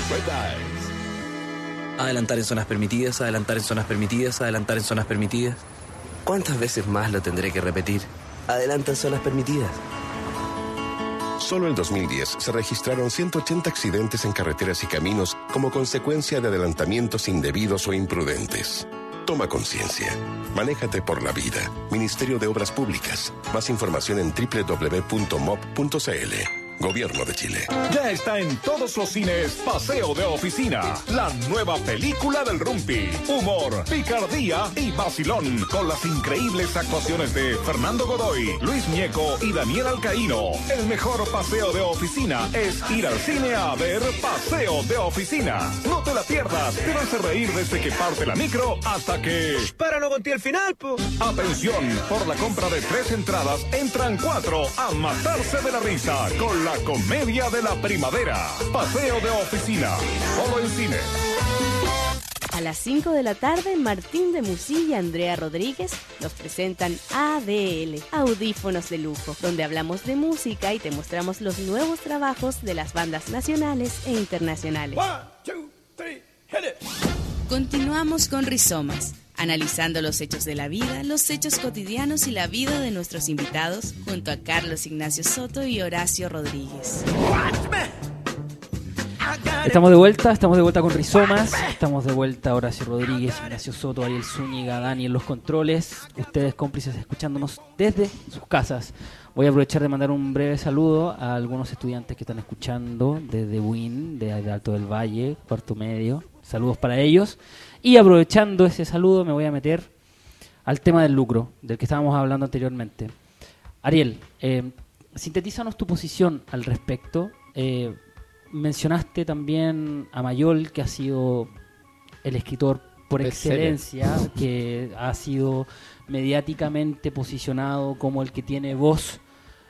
Eyes. Adelantar en zonas permitidas, adelantar en zonas permitidas, adelantar en zonas permitidas. ¿Cuántas veces más lo tendré que repetir? Adelanta en zonas permitidas. Solo en dos mil diez se registraron ciento ochenta accidentes en carreteras y caminos como consecuencia de adelantamientos indebidos o imprudentes. Toma conciencia. Manéjate por la vida. Ministerio de Obras Públicas. Más información en doble u doble u doble u punto m o p punto c l. Gobierno de Chile. Ya está en todos los cines Paseo de Oficina, la nueva película del Rumpi. Humor, picardía y vacilón, con las increíbles actuaciones de Fernando Godoy, Luis Ñeco y Daniel Alcaíno. El mejor paseo de oficina es ir al cine a ver Paseo de Oficina. No te la pierdas, te vas a reír desde que parte la micro hasta que... ¡Para, no conté el final, po! Atención, por la compra de tres entradas entran cuatro a matarse de la risa con la La comedia de la primavera. Paseo de Oficina. Solo en cine. A las cinco de la tarde, Martín de Musí y Andrea Rodríguez nos presentan A D L, Audífonos de Lujo, donde hablamos de música y te mostramos los nuevos trabajos de las bandas nacionales e internacionales. One, two, three, hit it. Continuamos con Rizomas, analizando los hechos de la vida, los hechos cotidianos y la vida de nuestros invitados, junto a Carlos Ignacio Soto y Horacio Rodríguez. Estamos de vuelta, estamos de vuelta con Rizomas, estamos de vuelta Horacio Rodríguez, Ignacio Soto, Ariel Zúñiga, Dani en los controles, ustedes cómplices escuchándonos desde sus casas. Voy a aprovechar de mandar un breve saludo a algunos estudiantes que están escuchando desde U I N, de, de Alto del Valle, cuarto medio. Saludos para ellos. Y aprovechando ese saludo me voy a meter al tema del lucro, del que estábamos hablando anteriormente. Ariel, eh, sintetízanos tu posición al respecto. Eh, mencionaste también a Mayol, que ha sido el escritor por excelencia, que ha sido mediáticamente posicionado como el que tiene voz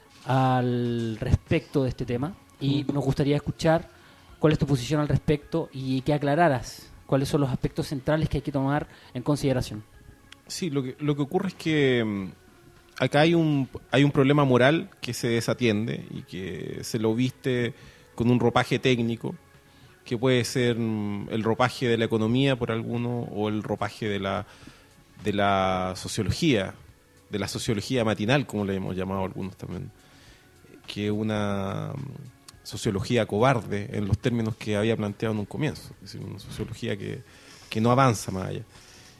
al respecto de este tema. Y nos gustaría escuchar cuál es tu posición al respecto y que aclararas cuáles son los aspectos centrales que hay que tomar en consideración. Sí, lo que, lo que ocurre es que um, acá hay un, hay un problema moral que se desatiende y que se lo viste con un ropaje técnico, que puede ser um, el ropaje de la economía por alguno o el ropaje de la, de la sociología, de la sociología matinal, como le hemos llamado algunos también, que es una... Um, sociología cobarde en los términos que había planteado en un comienzo, es decir, una sociología que, que no avanza más allá.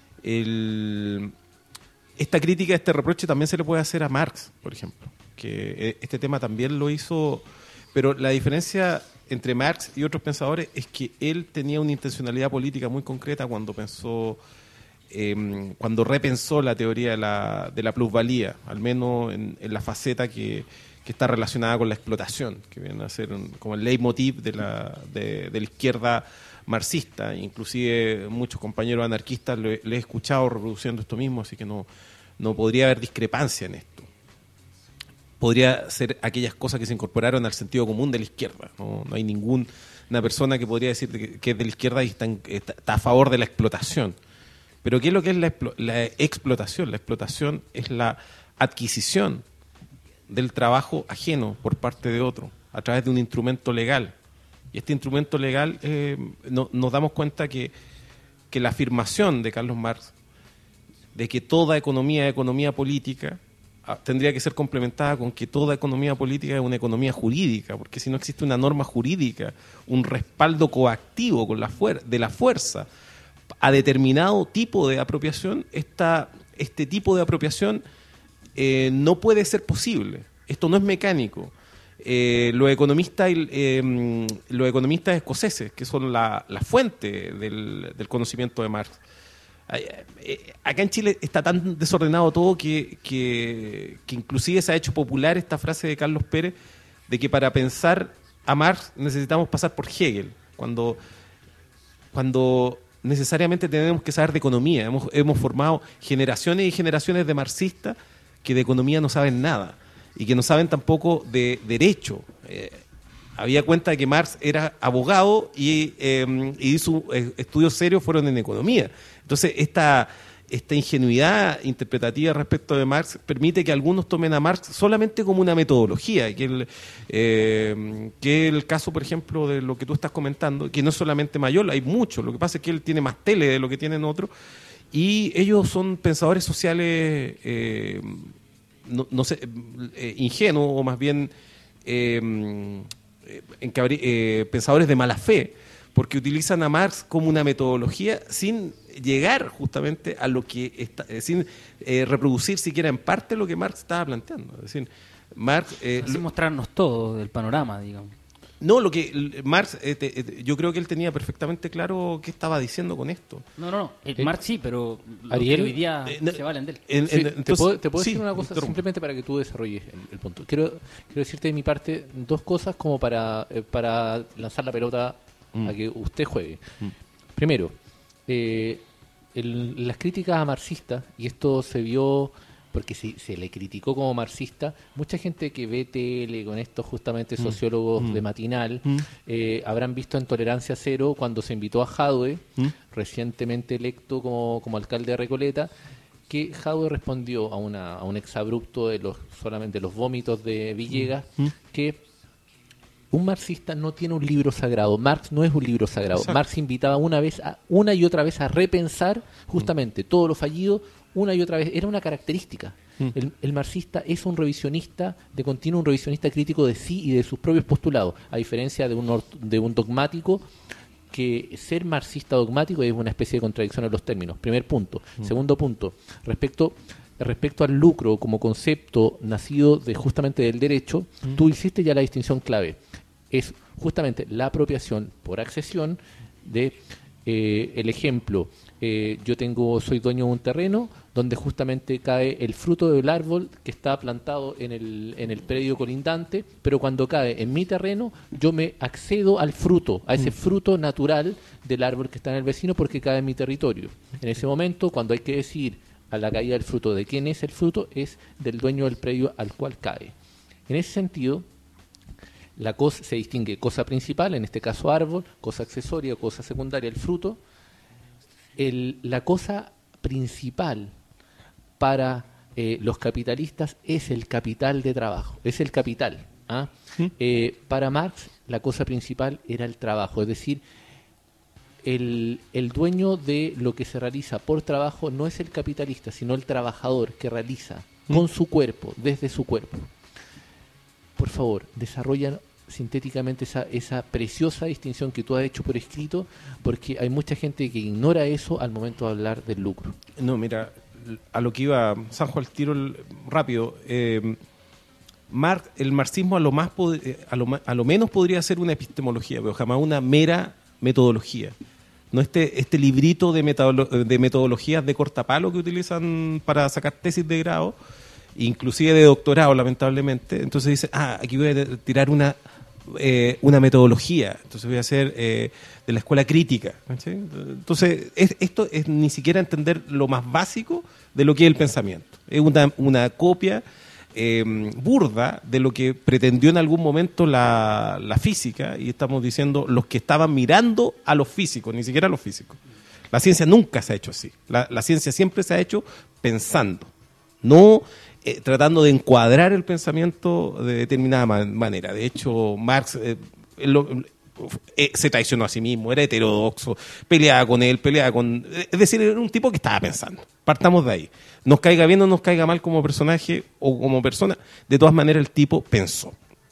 El, esta crítica, este reproche también se le puede hacer a Marx, por ejemplo, que este tema también lo hizo, pero la diferencia entre Marx y otros pensadores es que él tenía una intencionalidad política muy concreta cuando pensó, eh, cuando repensó la teoría de la, de la plusvalía, al menos en, en la faceta que que está relacionada con la explotación, que viene a ser un, como el leitmotiv de la, de, de la izquierda marxista. Inclusive muchos compañeros anarquistas le, le he escuchado reproduciendo esto mismo, así que no, no podría haber discrepancia en esto. Podría ser aquellas cosas que se incorporaron al sentido común de la izquierda. No, no hay ninguna persona que podría decir que, que es de la izquierda y está, en, está, está a favor de la explotación. Pero ¿qué es lo que es la, la explotación? La explotación es la adquisición del trabajo ajeno por parte de otro, a través de un instrumento legal. Y este instrumento legal, eh, no, nos damos cuenta que, que la afirmación de Carlos Marx de que toda economía es economía política, tendría que ser complementada con que toda economía política es una economía jurídica, porque si no existe una norma jurídica, un respaldo coactivo con la fuer- de la fuerza a determinado tipo de apropiación, esta, este tipo de apropiación eh, no puede ser posible. Esto no es mecánico. Eh, los economistas eh, los economistas escoceses, que son la, la fuente del, del conocimiento de Marx, acá en Chile está tan desordenado todo que, que, que inclusive se ha hecho popular esta frase de Carlos Pérez de que para pensar a Marx necesitamos pasar por Hegel, cuando, cuando necesariamente tenemos que saber de economía. Hemos, hemos formado generaciones y generaciones de marxistas que de economía no saben nada y que no saben tampoco de derecho. Eh, había cuenta de que Marx era abogado y, eh, y sus eh, estudios serios fueron en economía. Entonces, esta, esta ingenuidad interpretativa respecto de Marx permite que algunos tomen a Marx solamente como una metodología, que, el, eh, que el caso, por ejemplo, de lo que tú estás comentando, que no es solamente Mayol, hay muchos. Lo que pasa es que él tiene más tele de lo que tienen otros, y ellos son pensadores sociales, eh, no, no sé, eh, ingenuos, o más bien eh, encabri- eh, pensadores de mala fe, porque utilizan a Marx como una metodología sin llegar justamente a lo que está, eh, sin eh, reproducir siquiera en parte lo que Marx estaba planteando. Es decir, Marx, eh, Así lo, mostrarnos todo del panorama, digamos. no, lo que Marx, eh, te, eh, yo creo que él tenía perfectamente claro qué estaba diciendo con esto. No, no, no, el Eh, Marx sí, pero los Ariel, que hoy día eh, no, se valen de él. en- Sí, en- te entonces- puedo, te puedo sí, decir una cosa interrumpo. simplemente para que tú desarrolles el, el punto. Quiero, quiero decirte de mi parte dos cosas como para, eh, para lanzar la pelota Mm. a que usted juegue. Mm. Primero, eh, el- las críticas a marxistas, y esto se vio porque se, se le criticó como marxista, mucha gente que ve tele con estos justamente Mm. sociólogos Mm. de matinal, Mm. eh, habrán visto en Tolerancia Cero cuando se invitó a Jadwe, Mm. recientemente electo como, como alcalde de Recoleta, que Jadwe respondió a, una, a un exabrupto de los solamente los vómitos de Villegas, Mm. que un marxista no tiene un libro sagrado. Marx no es un libro sagrado. Exacto. Marx invitaba una vez a, una y otra vez a repensar justamente todo lo fallido una y otra vez. Era una característica. Mm. El, el marxista es un revisionista de continuo, un revisionista crítico de sí y de sus propios postulados, a diferencia de un, ort- de un dogmático, que ser marxista dogmático es una especie de contradicción en los términos. Primer punto. Mm. Segundo punto, respecto respecto al lucro como concepto nacido de justamente del derecho, Mm. tú hiciste ya la distinción clave. Es justamente la apropiación por accesión de eh, el ejemplo. Eh, yo tengo, soy dueño de un terreno donde justamente cae el fruto del árbol que está plantado en el, en el predio colindante, pero cuando cae en mi terreno, yo me accedo al fruto, a ese Mm. fruto natural del árbol que está en el vecino porque cae en mi territorio. En ese momento, cuando hay que decir a la caída del fruto de quién es el fruto, es del dueño del predio al cual cae. En ese sentido, la cosa se distingue cosa principal, en este caso árbol, cosa accesoria, cosa secundaria, el fruto. El, la cosa principal para eh, los capitalistas es el capital de trabajo, es el capital. ¿ah? Eh, para Marx la cosa principal era el trabajo, es decir, el, el dueño de lo que se realiza por trabajo no es el capitalista, sino el trabajador que realiza con su cuerpo, desde su cuerpo. Por favor, desarrolla sintéticamente esa, esa preciosa distinción que tú has hecho por escrito, porque hay mucha gente que ignora eso al momento de hablar del lucro. No, mira, a lo que iba Sanjo al tiro el- rápido, eh, Mar- el marxismo a lo, más pod- eh, a, lo, ma- a lo menos podría ser una epistemología, pero jamás una mera metodología. No este, este librito de, metodolo- de metodologías de cortapalo que utilizan para sacar tesis de grado, inclusive de doctorado, lamentablemente. Entonces dice, ah, aquí voy a tirar una eh, una metodología, entonces voy a hacer eh, de la escuela crítica. ¿sí? Entonces, es, esto es ni siquiera entender lo más básico de lo que es el pensamiento. Es una, una copia eh, burda de lo que pretendió en algún momento la, la física, y estamos diciendo los que estaban mirando a los físicos, ni siquiera a los físicos. La ciencia nunca se ha hecho así. La, la ciencia siempre se ha hecho pensando. no eh, tratando de encuadrar el pensamiento de determinada man- manera. De hecho, Marx eh, lo, eh, se traicionó a sí mismo, era heterodoxo, peleaba con él, peleaba con... Es decir, era un tipo que estaba pensando. Partamos de ahí. Nos caiga bien o nos caiga mal como personaje o como persona, de todas maneras el tipo pensó.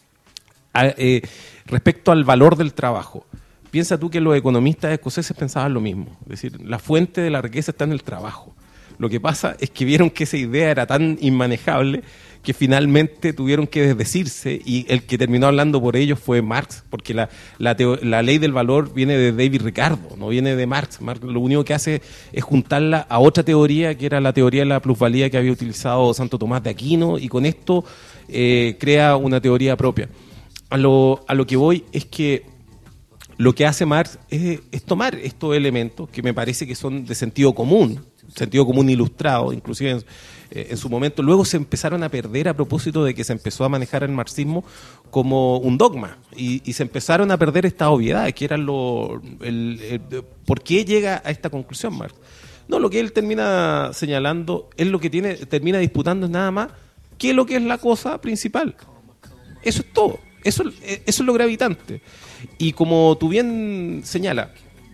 A, eh, respecto al valor del trabajo, piensa tú que los economistas escoceses pensaban lo mismo. Es decir, la fuente de la riqueza está en el trabajo. Lo que pasa es que vieron que esa idea era tan inmanejable que finalmente tuvieron que desdecirse, y el que terminó hablando por ellos fue Marx, porque la, la, teo- la ley del valor viene de David Ricardo, no viene de Marx. Marx lo único que hace es juntarla a otra teoría, que era la teoría de la plusvalía que había utilizado Santo Tomás de Aquino, y con esto eh, crea una teoría propia. A lo, a lo que voy es que lo que hace Marx es, es tomar estos elementos que me parece que son de sentido común, sentido común ilustrado, inclusive en, eh, en su momento. Luego se empezaron a perder a propósito de que se empezó a manejar el marxismo como un dogma, y, y se empezaron a perder estas obviedades, que eran lo, el, el, ¿por qué llega a esta conclusión Marx? No, lo que él termina señalando es lo que tiene, termina disputando es nada más qué es lo que es la cosa principal. Eso es todo. Eso, eso es lo gravitante. Y como tú bien señalas,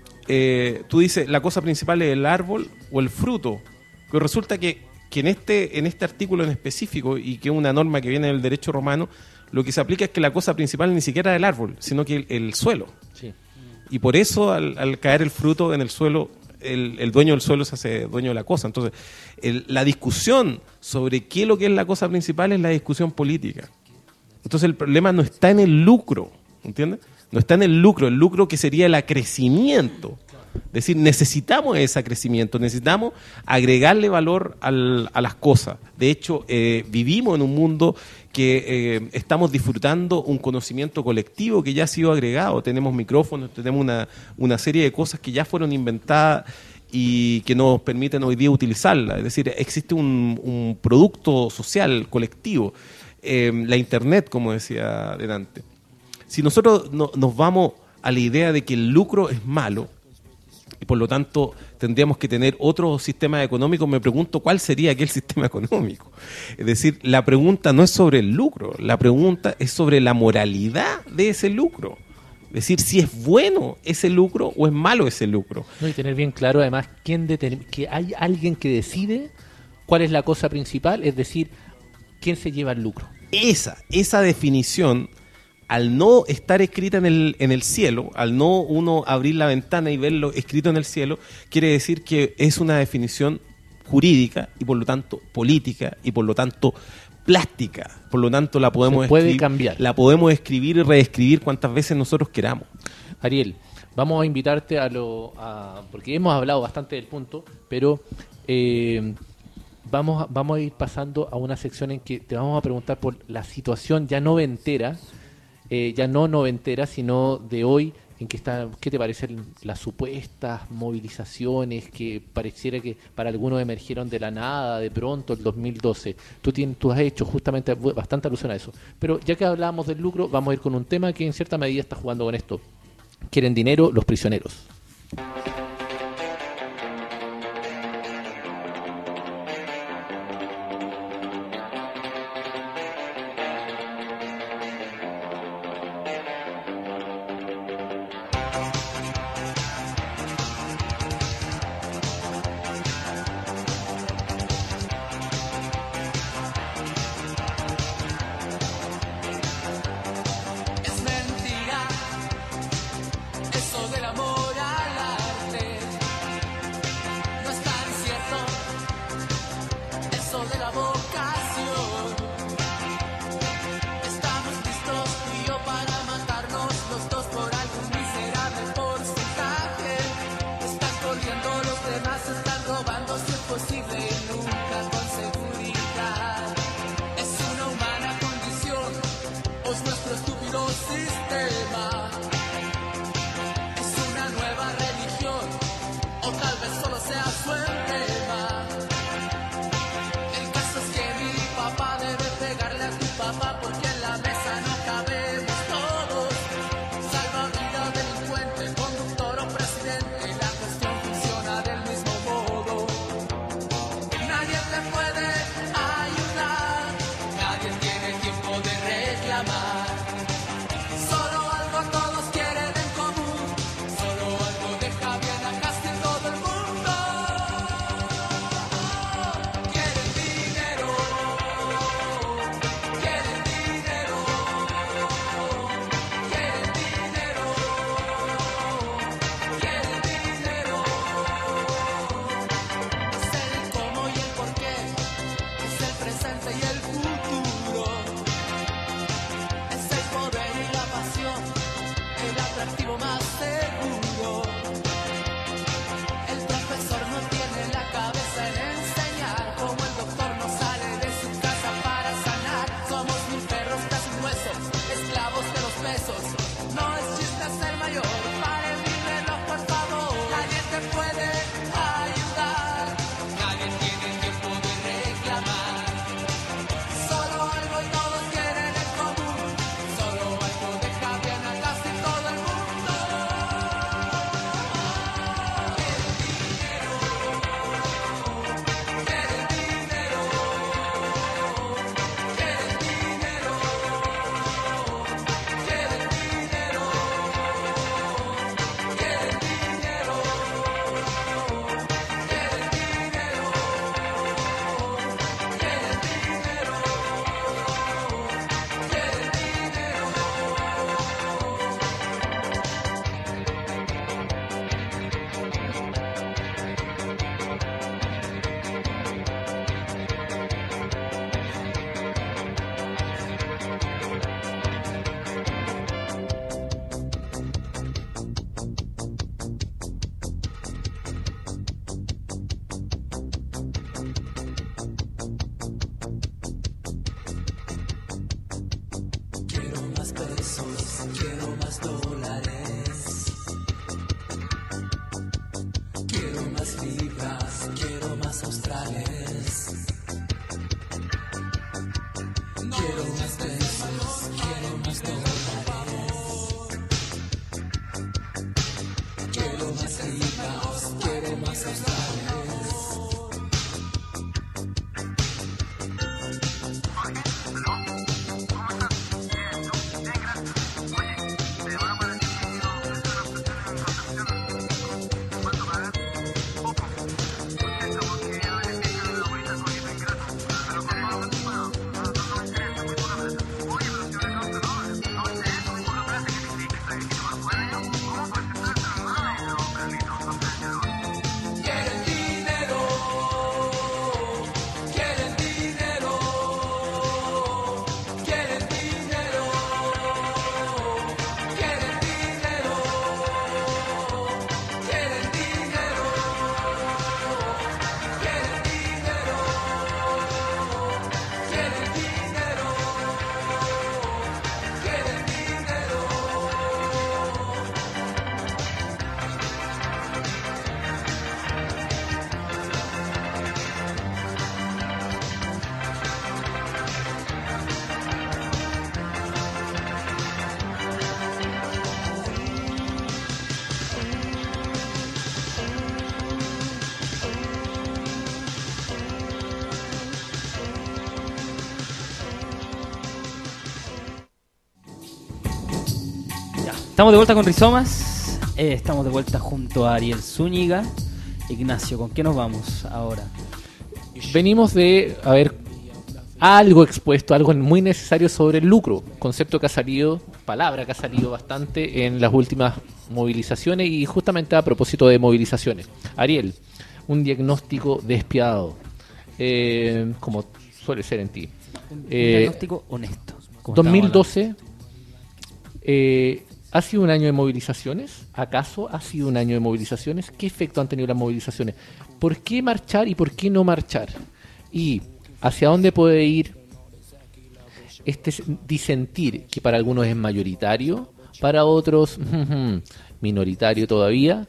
eh, tú dices, la cosa principal es el árbol o el fruto. Pero resulta que, que en este en este artículo en específico, y que es una norma que viene del derecho romano, lo que se aplica es que la cosa principal ni siquiera es el árbol, sino que el, el suelo. Sí. Y por eso, al, al caer el fruto en el suelo, el, el dueño del suelo se hace dueño de la cosa. Entonces, el, la discusión sobre qué es lo que es la cosa principal es la discusión política. Entonces el problema no está en el lucro, ¿entiendes? No está en el lucro, el lucro que sería el acrecimiento. Es decir, necesitamos ese acrecimiento, necesitamos agregarle valor al, a las cosas. De hecho, eh, vivimos en un mundo que eh, estamos disfrutando un conocimiento colectivo que ya ha sido agregado. Tenemos micrófonos, tenemos una, una serie de cosas que ya fueron inventadas y que nos permiten hoy día utilizarlas. Es decir, existe un, un producto social, colectivo. Eh, la internet, como decía delante. Si nosotros no, nos vamos a la idea de que el lucro es malo y por lo tanto tendríamos que tener otro sistema económico, me pregunto cuál sería aquel sistema económico. Es decir, la pregunta no es sobre el lucro, la pregunta es sobre la moralidad de ese lucro. Es decir, si es bueno ese lucro o es malo ese lucro. No, y tener bien claro además quién determ- que hay alguien que decide cuál es la cosa principal, es decir, quién se lleva el lucro. Esa, esa definición, al no estar escrita en el, en el cielo, al no uno abrir la ventana y verlo escrito en el cielo, quiere decir que es una definición jurídica y por lo tanto política y por lo tanto plástica. Por lo tanto la podemos Se puede escribir, cambiar. La podemos escribir y reescribir cuantas veces nosotros queramos. Ariel, vamos a invitarte a lo... A, porque hemos hablado bastante del punto, pero... Eh, Vamos a, vamos a ir pasando a una sección en que te vamos a preguntar por la situación ya noventera, eh, ya no noventera, sino de hoy, en que está, ¿qué te parecen las supuestas movilizaciones que pareciera que para algunos emergieron de la nada, de pronto, el dos mil doce? Tú, tienes, tú has hecho justamente bastante alusión a eso. Pero ya que hablábamos del lucro, vamos a ir con un tema que en cierta medida está jugando con esto. ¿Quieren dinero los prisioneros? Es mentira eso del amor al arte. No es tan cierto eso de la vocación. Estamos listos tú y yo para matarnos los dos por algún miserable porcentaje. Están corriendo, los demás están robando, si es posible y nunca con seguridad. Es una humana condición, o es nuestro estúpido sistema. Es una nueva religión, o tal vez solo sea su emblema. El caso es que mi papá debe pegarle a tu papá, porque en la mesa no cabemos todos. Salvavidas, delincuente, conductor o presidente, la cuestión funciona del mismo modo. pesos, quiero más dólares. Quiero más libras, quiero más australes. Quiero más pesos, quiero más dólares. Quiero más libras, quiero más australes. Estamos de vuelta con Rizomas, eh, estamos de vuelta junto a Ariel Zúñiga. Ignacio, ¿con qué nos vamos ahora? Venimos de haber algo expuesto, algo muy necesario sobre el lucro, concepto que ha salido, palabra que ha salido bastante en las últimas movilizaciones y justamente a propósito de movilizaciones. Ariel, un diagnóstico despiadado, eh, como suele ser en ti. Un Eh, diagnóstico honesto. como dos mil estábamos doce eh, ¿ha sido un año de movilizaciones? ¿Acaso ha sido un año de movilizaciones? ¿Qué efecto han tenido las movilizaciones? ¿Por qué marchar y por qué no marchar? ¿Y hacia dónde puede ir este disentir que para algunos es mayoritario, para otros minoritario todavía?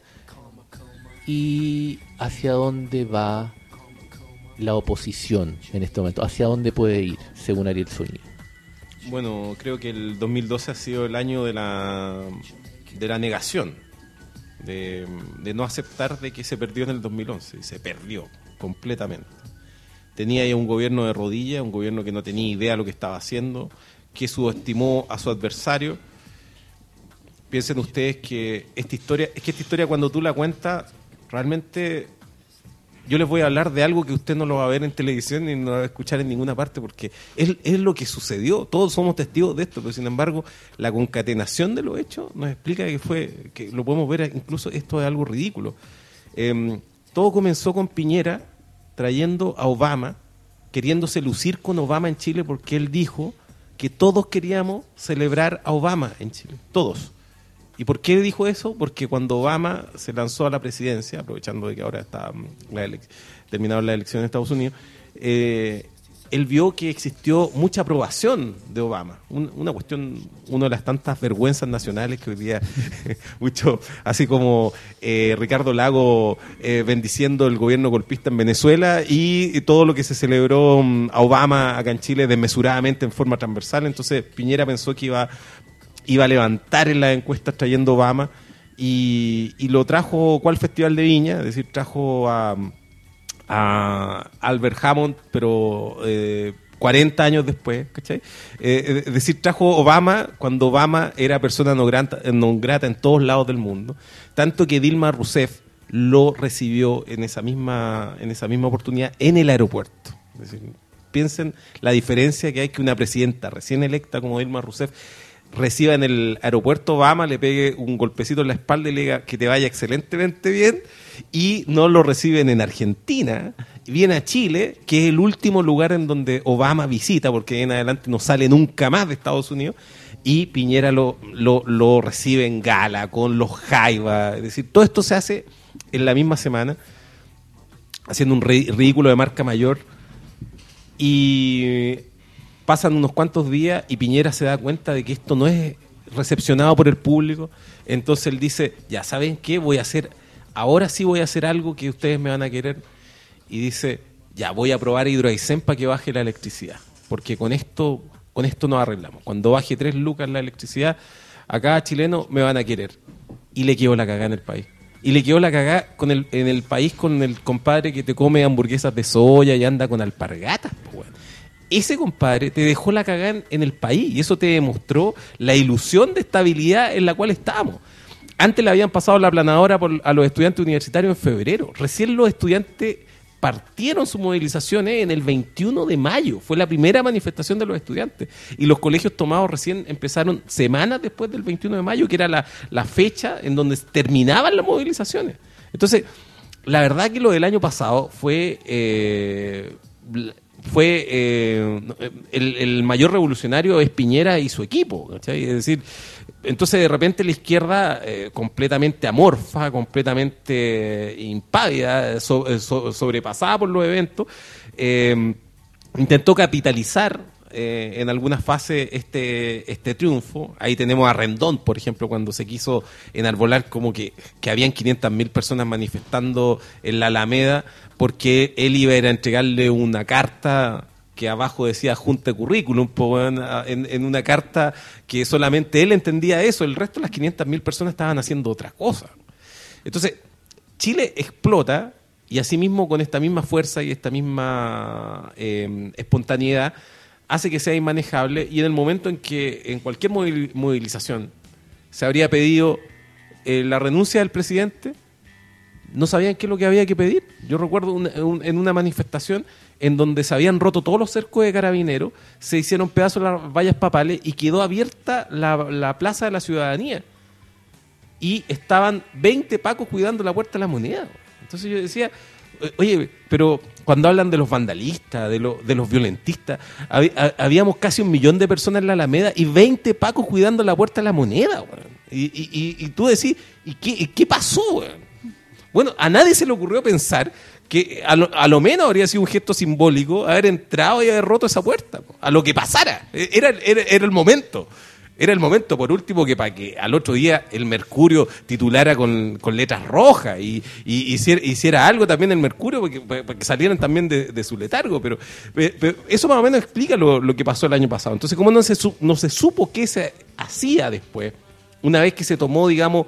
¿Y hacia dónde va la oposición en este momento? ¿Hacia dónde puede ir, según Ariel Zúñiga? Bueno, creo que el dos mil doce ha sido el año de la de la negación, de, de no aceptar de que se perdió en el dos mil once, y se perdió completamente. Tenía ya un gobierno de rodillas, un gobierno que no tenía idea de lo que estaba haciendo, que subestimó a su adversario. Piensen ustedes que esta historia, es que esta historia cuando tú la cuentas, realmente yo les voy a hablar de algo que usted no lo va a ver en televisión ni no lo va a escuchar en ninguna parte, porque es, es lo que sucedió. Todos somos testigos de esto, pero sin embargo la concatenación de los hechos nos explica que fue, que lo podemos ver, incluso esto es algo ridículo. Eh, todo comenzó con Piñera trayendo a Obama, queriéndose lucir con Obama en Chile, porque él dijo que todos queríamos celebrar a Obama en Chile, todos. ¿Y por qué dijo eso? Porque cuando Obama se lanzó a la presidencia, aprovechando de que ahora está la ele- terminaron las elecciones en Estados Unidos, eh, él vio que existió mucha aprobación de Obama. Un, una cuestión, una de las tantas vergüenzas nacionales que hoy día, mucho, así como eh, Ricardo Lago eh, bendiciendo el gobierno golpista en Venezuela y, y todo lo que se celebró um, a Obama acá en Chile desmesuradamente en forma transversal. Entonces Piñera pensó que iba iba a levantar en las encuestas trayendo Obama y, y lo trajo, ¿cuál Festival de Viña? Es decir, trajo a, a Albert Hammond, pero eh, cuarenta años después, ¿cachai? Eh, es decir, trajo Obama cuando Obama era persona no grata, no grata en todos lados del mundo, tanto que Dilma Rousseff lo recibió en esa misma, en esa misma oportunidad en el aeropuerto. Es decir, piensen la diferencia que hay que una presidenta recién electa como Dilma Rousseff reciba en el aeropuerto Obama, le pegue un golpecito en la espalda y le diga que te vaya excelentemente bien, y no lo reciben en Argentina, viene a Chile, que es el último lugar en donde Obama visita, porque en adelante no sale nunca más de Estados Unidos, y Piñera lo, lo, lo recibe en gala, con los jaivas, es decir, todo esto se hace en la misma semana, haciendo un ridículo de marca mayor, y pasan unos cuantos días y Piñera se da cuenta de que esto no es recepcionado por el público. Entonces él dice, ya, ¿saben qué? Voy a hacer, ahora sí voy a hacer algo que ustedes me van a querer. Y dice, ya, voy a probar Hidroaicén para que baje la electricidad. Porque con esto, con esto nos arreglamos. Cuando baje tres lucas la electricidad, a cada chileno me van a querer. Y le quedó la cagada en el país. Y le quedó la cagada con el, en el país con el compadre que te come hamburguesas de soya y anda con alpargatas, pues, bueno. Ese compadre te dejó la cagada en, en el país y eso te demostró la ilusión de estabilidad en la cual estábamos. Antes le habían pasado la aplanadora por, a los estudiantes universitarios en febrero. Recién los estudiantes partieron sus movilizaciones en el veintiuno de mayo. Fue la primera manifestación de los estudiantes. Y los colegios tomados recién empezaron semanas después del veintiuno de mayo, que era la, la fecha en donde terminaban las movilizaciones. Entonces, la verdad que lo del año pasado fue... Eh, fue eh, el, el mayor revolucionario es Piñera y su equipo, ¿cachai? Es decir, entonces de repente la izquierda eh, completamente amorfa, completamente impávida, so, so, sobrepasada por los eventos, eh, intentó capitalizar eh, en algunas fases este, este triunfo. Ahí tenemos a Rendón, por ejemplo, cuando se quiso enarbolar como que, que habían quinientas mil personas manifestando en la Alameda porque él iba a ir a entregarle una carta que abajo decía junta de currículum, en, en una carta que solamente él entendía eso, el resto de las quinientas mil personas estaban haciendo otra cosa. Entonces, Chile explota y asimismo con esta misma fuerza y esta misma eh, espontaneidad hace que sea inmanejable, y en el momento en que en cualquier movilización se habría pedido eh, la renuncia del presidente, no sabían qué es lo que había que pedir. Yo recuerdo un, un, en una manifestación en donde se habían roto todos los cercos de carabineros, se hicieron pedazos las vallas papales y quedó abierta la, la plaza de la ciudadanía. Y estaban veinte pacos cuidando la Puerta de la Moneda. Entonces yo decía, oye, pero cuando hablan de los vandalistas, de, lo, de los violentistas, hab, habíamos casi un millón de personas en la Alameda y veinte pacos cuidando la Puerta de la Moneda. Bueno. Y, y, y, y tú decís, ¿y qué, qué pasó? Bueno? Bueno, a nadie se le ocurrió pensar que a lo, a lo menos habría sido un gesto simbólico haber entrado y haber roto esa puerta, a lo que pasara. Era, era, era el momento. Era el momento, por último, que para que al otro día el Mercurio titulara con, con letras rojas y, y hiciera, hiciera algo también el Mercurio, porque, para que salieran también de, de su letargo. Pero, pero eso más o menos explica lo, lo que pasó el año pasado. Entonces, como no se, no se supo qué se hacía después, una vez que se tomó, digamos,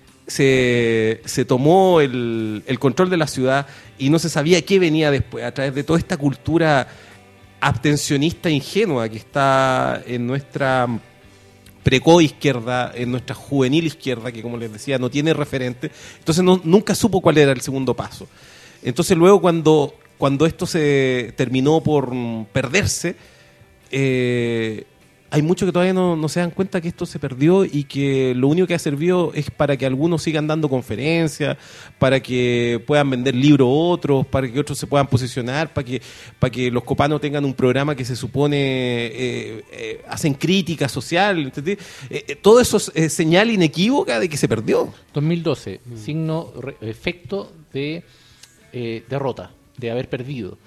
Se, se tomó el, el control de la ciudad y no se sabía qué venía después, a través de toda esta cultura abstencionista ingenua que está en nuestra preco-izquierda, en nuestra juvenil izquierda, que como les decía no tiene referente. Entonces no, nunca supo cuál era el segundo paso. Entonces luego cuando, cuando esto se terminó por perderse, eh, hay muchos que todavía no, no se dan cuenta que esto se perdió y que lo único que ha servido es para que algunos sigan dando conferencias, para que puedan vender libros otros, para que otros se puedan posicionar, para que, para que los copanos tengan un programa que se supone eh, eh, hacen crítica social. ¿Entendés? Eh, todo eso es eh, señal inequívoca de que se perdió. dos mil doce, mm. signo, re, efecto de eh, derrota, de haber perdido.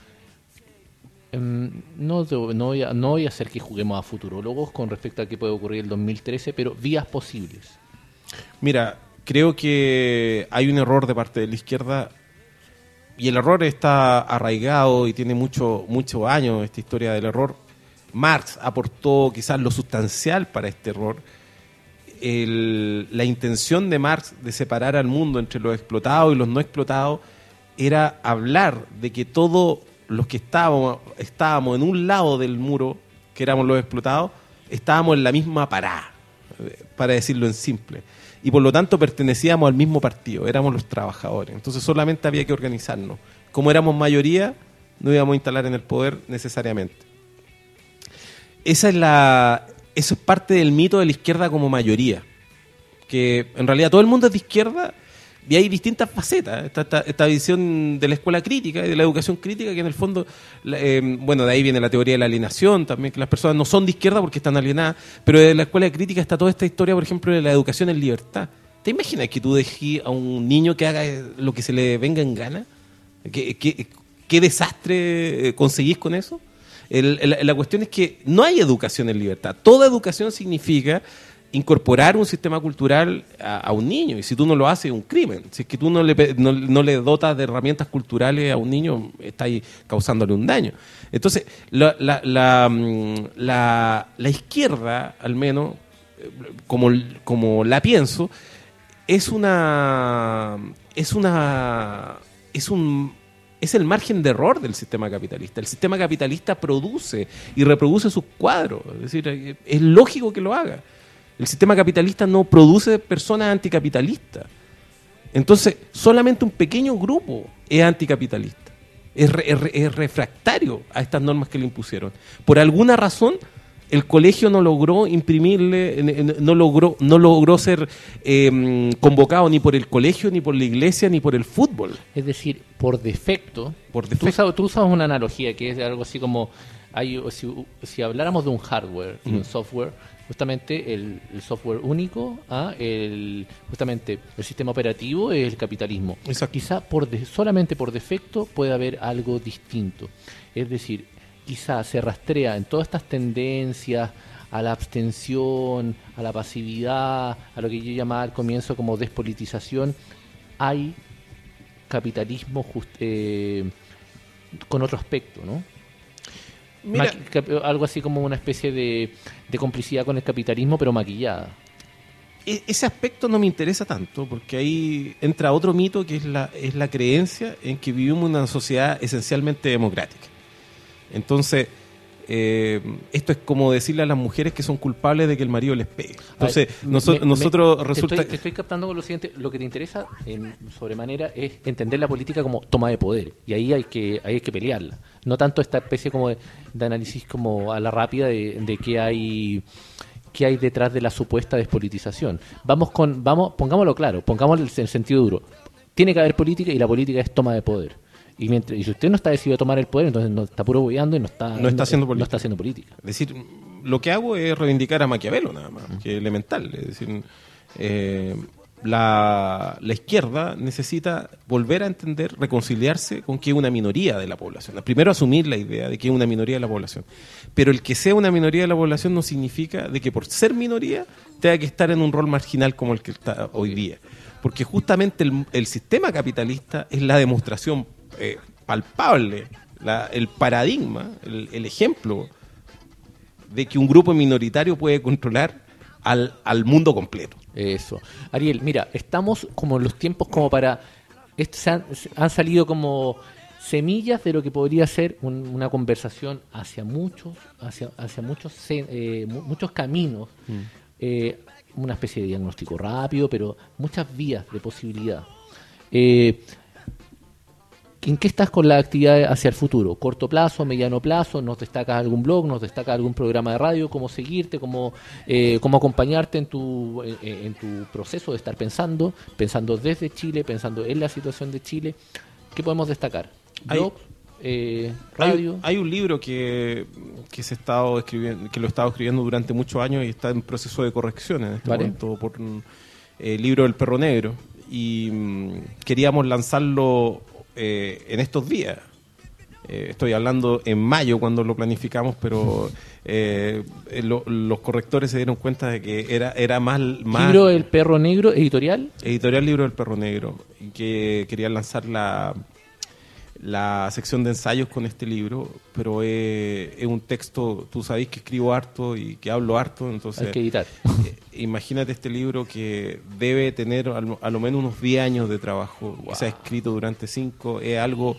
No, no, voy a, no voy a hacer que juguemos a futurólogos con respecto a qué puede ocurrir el dos mil trece, pero vías posibles. Mira, creo que hay un error de parte de la izquierda y el error está arraigado y tiene mucho, muchos años esta historia del error. Marx aportó quizás lo sustancial para este error. El, la intención de Marx de separar al mundo entre los explotados y los no explotados era hablar de que todo los que estábamos, estábamos en un lado del muro, que éramos los explotados, estábamos en la misma parada, para decirlo en simple. Y por lo tanto pertenecíamos al mismo partido, éramos los trabajadores. Entonces solamente había que organizarnos. Como éramos mayoría, no íbamos a instalar en el poder necesariamente. Esa es la, eso es parte del mito de la izquierda como mayoría. Que en realidad todo el mundo es de izquierda. Y hay distintas facetas, esta, esta, esta visión de la escuela crítica y de la educación crítica, que en el fondo, eh, bueno, de ahí viene la teoría de la alienación también, que las personas no son de izquierda porque están alienadas, pero de la escuela crítica está toda esta historia, por ejemplo, de la educación en libertad. ¿Te imaginas que tú dejes a un niño que haga lo que se le venga en gana? ¿Qué, qué, qué desastre conseguís con eso? El, el, la cuestión es que no hay educación en libertad. Toda educación significa incorporar un sistema cultural a, a un niño, y si tú no lo haces es un crimen. Si es que tú no le, no, no le dotas de herramientas culturales a un niño, estás ahí causándole un daño. Entonces, la, la, la, la, la izquierda, al menos, como, como la pienso, es una es una es un es el margen de error del sistema capitalista. El sistema capitalista produce y reproduce sus cuadros, es decir, es lógico que lo haga. El sistema capitalista no produce personas anticapitalistas. Entonces, solamente un pequeño grupo es anticapitalista. Es, re, es, es refractario a estas normas que le impusieron. Por alguna razón, el colegio no logró imprimirle, no logró, no logró ser eh, convocado ni por el colegio, ni por la iglesia, ni por el fútbol. Es decir, por defecto, por defecto. Tú, usas, tú usas una analogía que es algo así como, hay, si, si habláramos de un hardware y mm. un software, justamente el, el software único, ¿ah? el, justamente el sistema operativo es el capitalismo. Exacto. Quizá por de, solamente por defecto puede haber algo distinto. Es decir, quizá se rastrea en todas estas tendencias a la abstención, a la pasividad, a lo que yo llamaba al comienzo como despolitización, hay capitalismo just, eh, con otro aspecto, ¿no? Mira, Maqui- algo así como una especie de, de complicidad con el capitalismo, pero maquillada. Ese aspecto no me interesa tanto, porque ahí entra otro mito que es la, es la creencia en que vivimos en una sociedad esencialmente democrática. Entonces, eh, esto es como decirle a las mujeres que son culpables de que el marido les pegue. Entonces, ver, noso- me, nosotros me, resulta... Te estoy, te estoy captando con lo siguiente. Lo que te interesa, en sobremanera, es entender la política como toma de poder. Y ahí hay que ahí hay que pelearla. No tanto esta especie como de, de análisis como a la rápida de, de qué hay... qué hay detrás de la supuesta despolitización. Vamos con, vamos, pongámoslo claro, pongámoslo en el sentido duro. Tiene que haber política y la política es toma de poder. Y, mientras, y si usted no está decidido a tomar el poder, entonces no está puro boyando y no está, no está haciendo no, política. no está haciendo política. Es decir, lo que hago es reivindicar a Maquiavelo nada más, que es elemental. Es decir, eh, la, la izquierda necesita volver a entender, reconciliarse con que es una minoría de la población. Primero asumir la idea de que es una minoría de la población. Pero el que sea una minoría de la población no significa de que por ser minoría tenga que estar en un rol marginal como el que está hoy día. Porque justamente el, el sistema capitalista es la demostración eh, palpable, la, el paradigma, el, el ejemplo de que un grupo minoritario puede controlar al, al mundo completo. Eso. Ariel, mira, estamos como en los tiempos como para... Esto, se han, han salido como semillas de lo que podría ser un, una conversación hacia muchos, hacia, hacia muchos, eh, muchos caminos, mm. eh, una especie de diagnóstico rápido, pero muchas vías de posibilidad. Eh, ¿En qué estás con la actividad hacia el futuro? ¿Corto plazo, mediano plazo? ¿Nos destacas algún blog? ¿Nos destacas algún programa de radio? ¿Cómo seguirte? ¿Cómo, eh, cómo acompañarte en tu, en, en tu proceso de estar pensando? Pensando desde Chile, pensando en la situación de Chile. ¿Qué podemos destacar? ¿Blog? Eh, radio. Hay, hay un libro que, que se ha estado escribiendo, que lo he estado escribiendo durante muchos años y está en proceso de corrección en este vale. momento por el eh, libro del Perro Negro. Y mmm, queríamos lanzarlo Eh, en estos días. Eh, estoy hablando en mayo cuando lo planificamos, pero eh, lo, los correctores se dieron cuenta de que era, era más, más... ¿Libro del Perro Negro, editorial? Editorial Libro del Perro Negro. Y que querían lanzar la, la sección de ensayos con este libro, pero es, es un texto, tú sabéis que escribo harto y que hablo harto, entonces... Hay que editar. Eh, imagínate este libro que debe tener al, a lo menos unos diez años de trabajo, wow. que se ha escrito durante cinco, es algo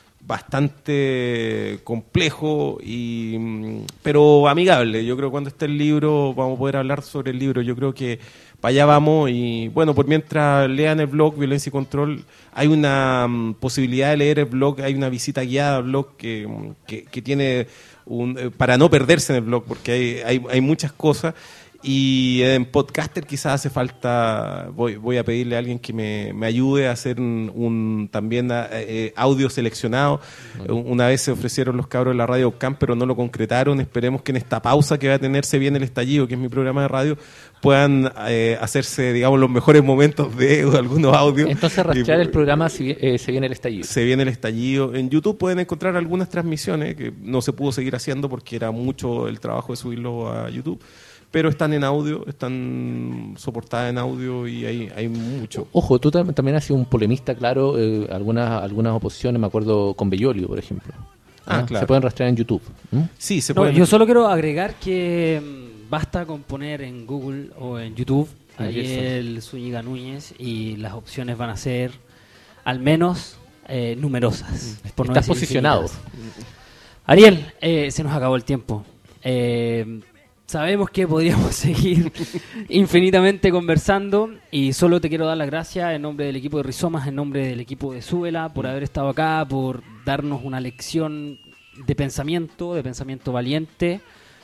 bastante complejo, y pero amigable. Yo creo que cuando esté el libro vamos a poder hablar sobre el libro. Yo creo que para allá vamos. Y bueno, por mientras lean el blog Violencia y Control, hay una um, posibilidad de leer el blog, hay una visita guiada al blog que, que, que tiene un, eh, para no perderse en el blog, porque hay, hay, hay muchas cosas. Y en Podcaster quizás hace falta, voy, voy a pedirle a alguien que me, me ayude a hacer un, un también eh, audio seleccionado. Uh-huh. Una vez se ofrecieron los cabros de la radio Camp, pero no lo concretaron. Esperemos que en esta pausa que va a tenerse bien el estallido, que es mi programa de radio, puedan eh, hacerse, digamos, los mejores momentos de algunos audios. Entonces rastrear y, el programa si, eh, se viene el estallido. Se viene el estallido. En YouTube pueden encontrar algunas transmisiones que no se pudo seguir haciendo porque era mucho el trabajo de subirlo a YouTube. pero están en audio, están soportadas en audio y hay, hay mucho. Ojo, tú tam- también has sido un polemista, claro, eh, algunas algunas oposiciones, me acuerdo con Bellolio, por ejemplo. Ah, ¿Ah? claro. Se pueden rastrear en YouTube. ¿Mm? Sí, se No, pueden. yo solo quiero agregar que mm, basta con poner en Google o en YouTube Ariel Zúñiga Núñez y las opciones van a ser al menos eh, numerosas. Por no Estás decir posicionado. infinitas. Ariel, eh, se nos acabó el tiempo. Eh, sabemos que podríamos seguir infinitamente conversando y solo te quiero dar las gracias en nombre del equipo de Rizomas, en nombre del equipo de Súbela, por haber estado acá, por darnos una lección de pensamiento, de pensamiento valiente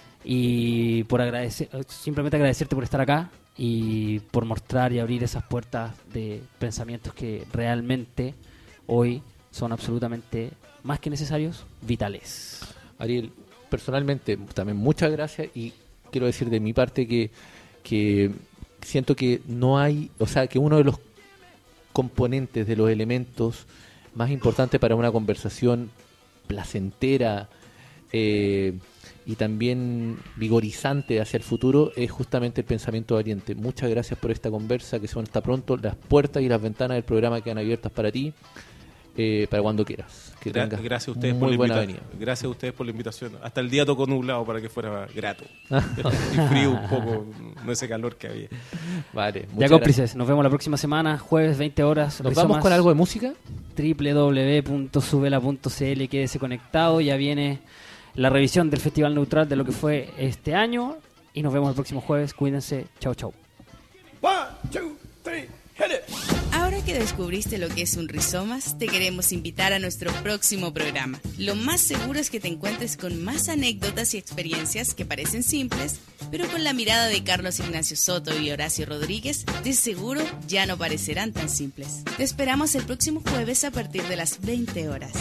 y por agradecer, simplemente agradecerte por estar acá y por mostrar y abrir esas puertas de pensamientos que realmente hoy son absolutamente más que necesarios, vitales. Ariel, personalmente también muchas gracias y quiero decir de mi parte que, que siento que no hay, o sea, que uno de los componentes, de los elementos más importantes para una conversación placentera eh, y también vigorizante hacia el futuro es justamente el pensamiento valiente. Muchas gracias por esta conversa, que se van hasta pronto. Las puertas y las ventanas del programa quedan abiertas para ti, eh, para cuando quieras. Que Gra- tengas gracias a ustedes muy por la buena invita- avenida. Gracias a ustedes por la invitación. Hasta el día tocó nublado para que fuera grato. Y frío un poco, no ese calor que había. Vale, Ya cómplices, nos vemos la próxima semana, jueves veinte horas. ¿Nos vamos con algo de música? doble u doble u doble u punto subela punto c l, quédese conectado, ya viene la revisión del Festival Neutral de lo que fue este año y nos vemos el próximo jueves, cuídense, chau chau. One, two, three, hit it. Ahora que descubriste lo que es un rizomas, te queremos invitar a nuestro próximo programa. Lo más seguro es que te encuentres con más anécdotas y experiencias que parecen simples, pero con la mirada de Carlos Ignacio Soto y Horacio Rodríguez, de seguro ya no parecerán tan simples. Te esperamos el próximo jueves a partir de las veinte horas.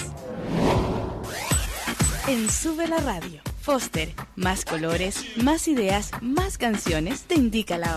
En Sube la Radio, Foster, más colores, más ideas, más canciones, te indica la hora.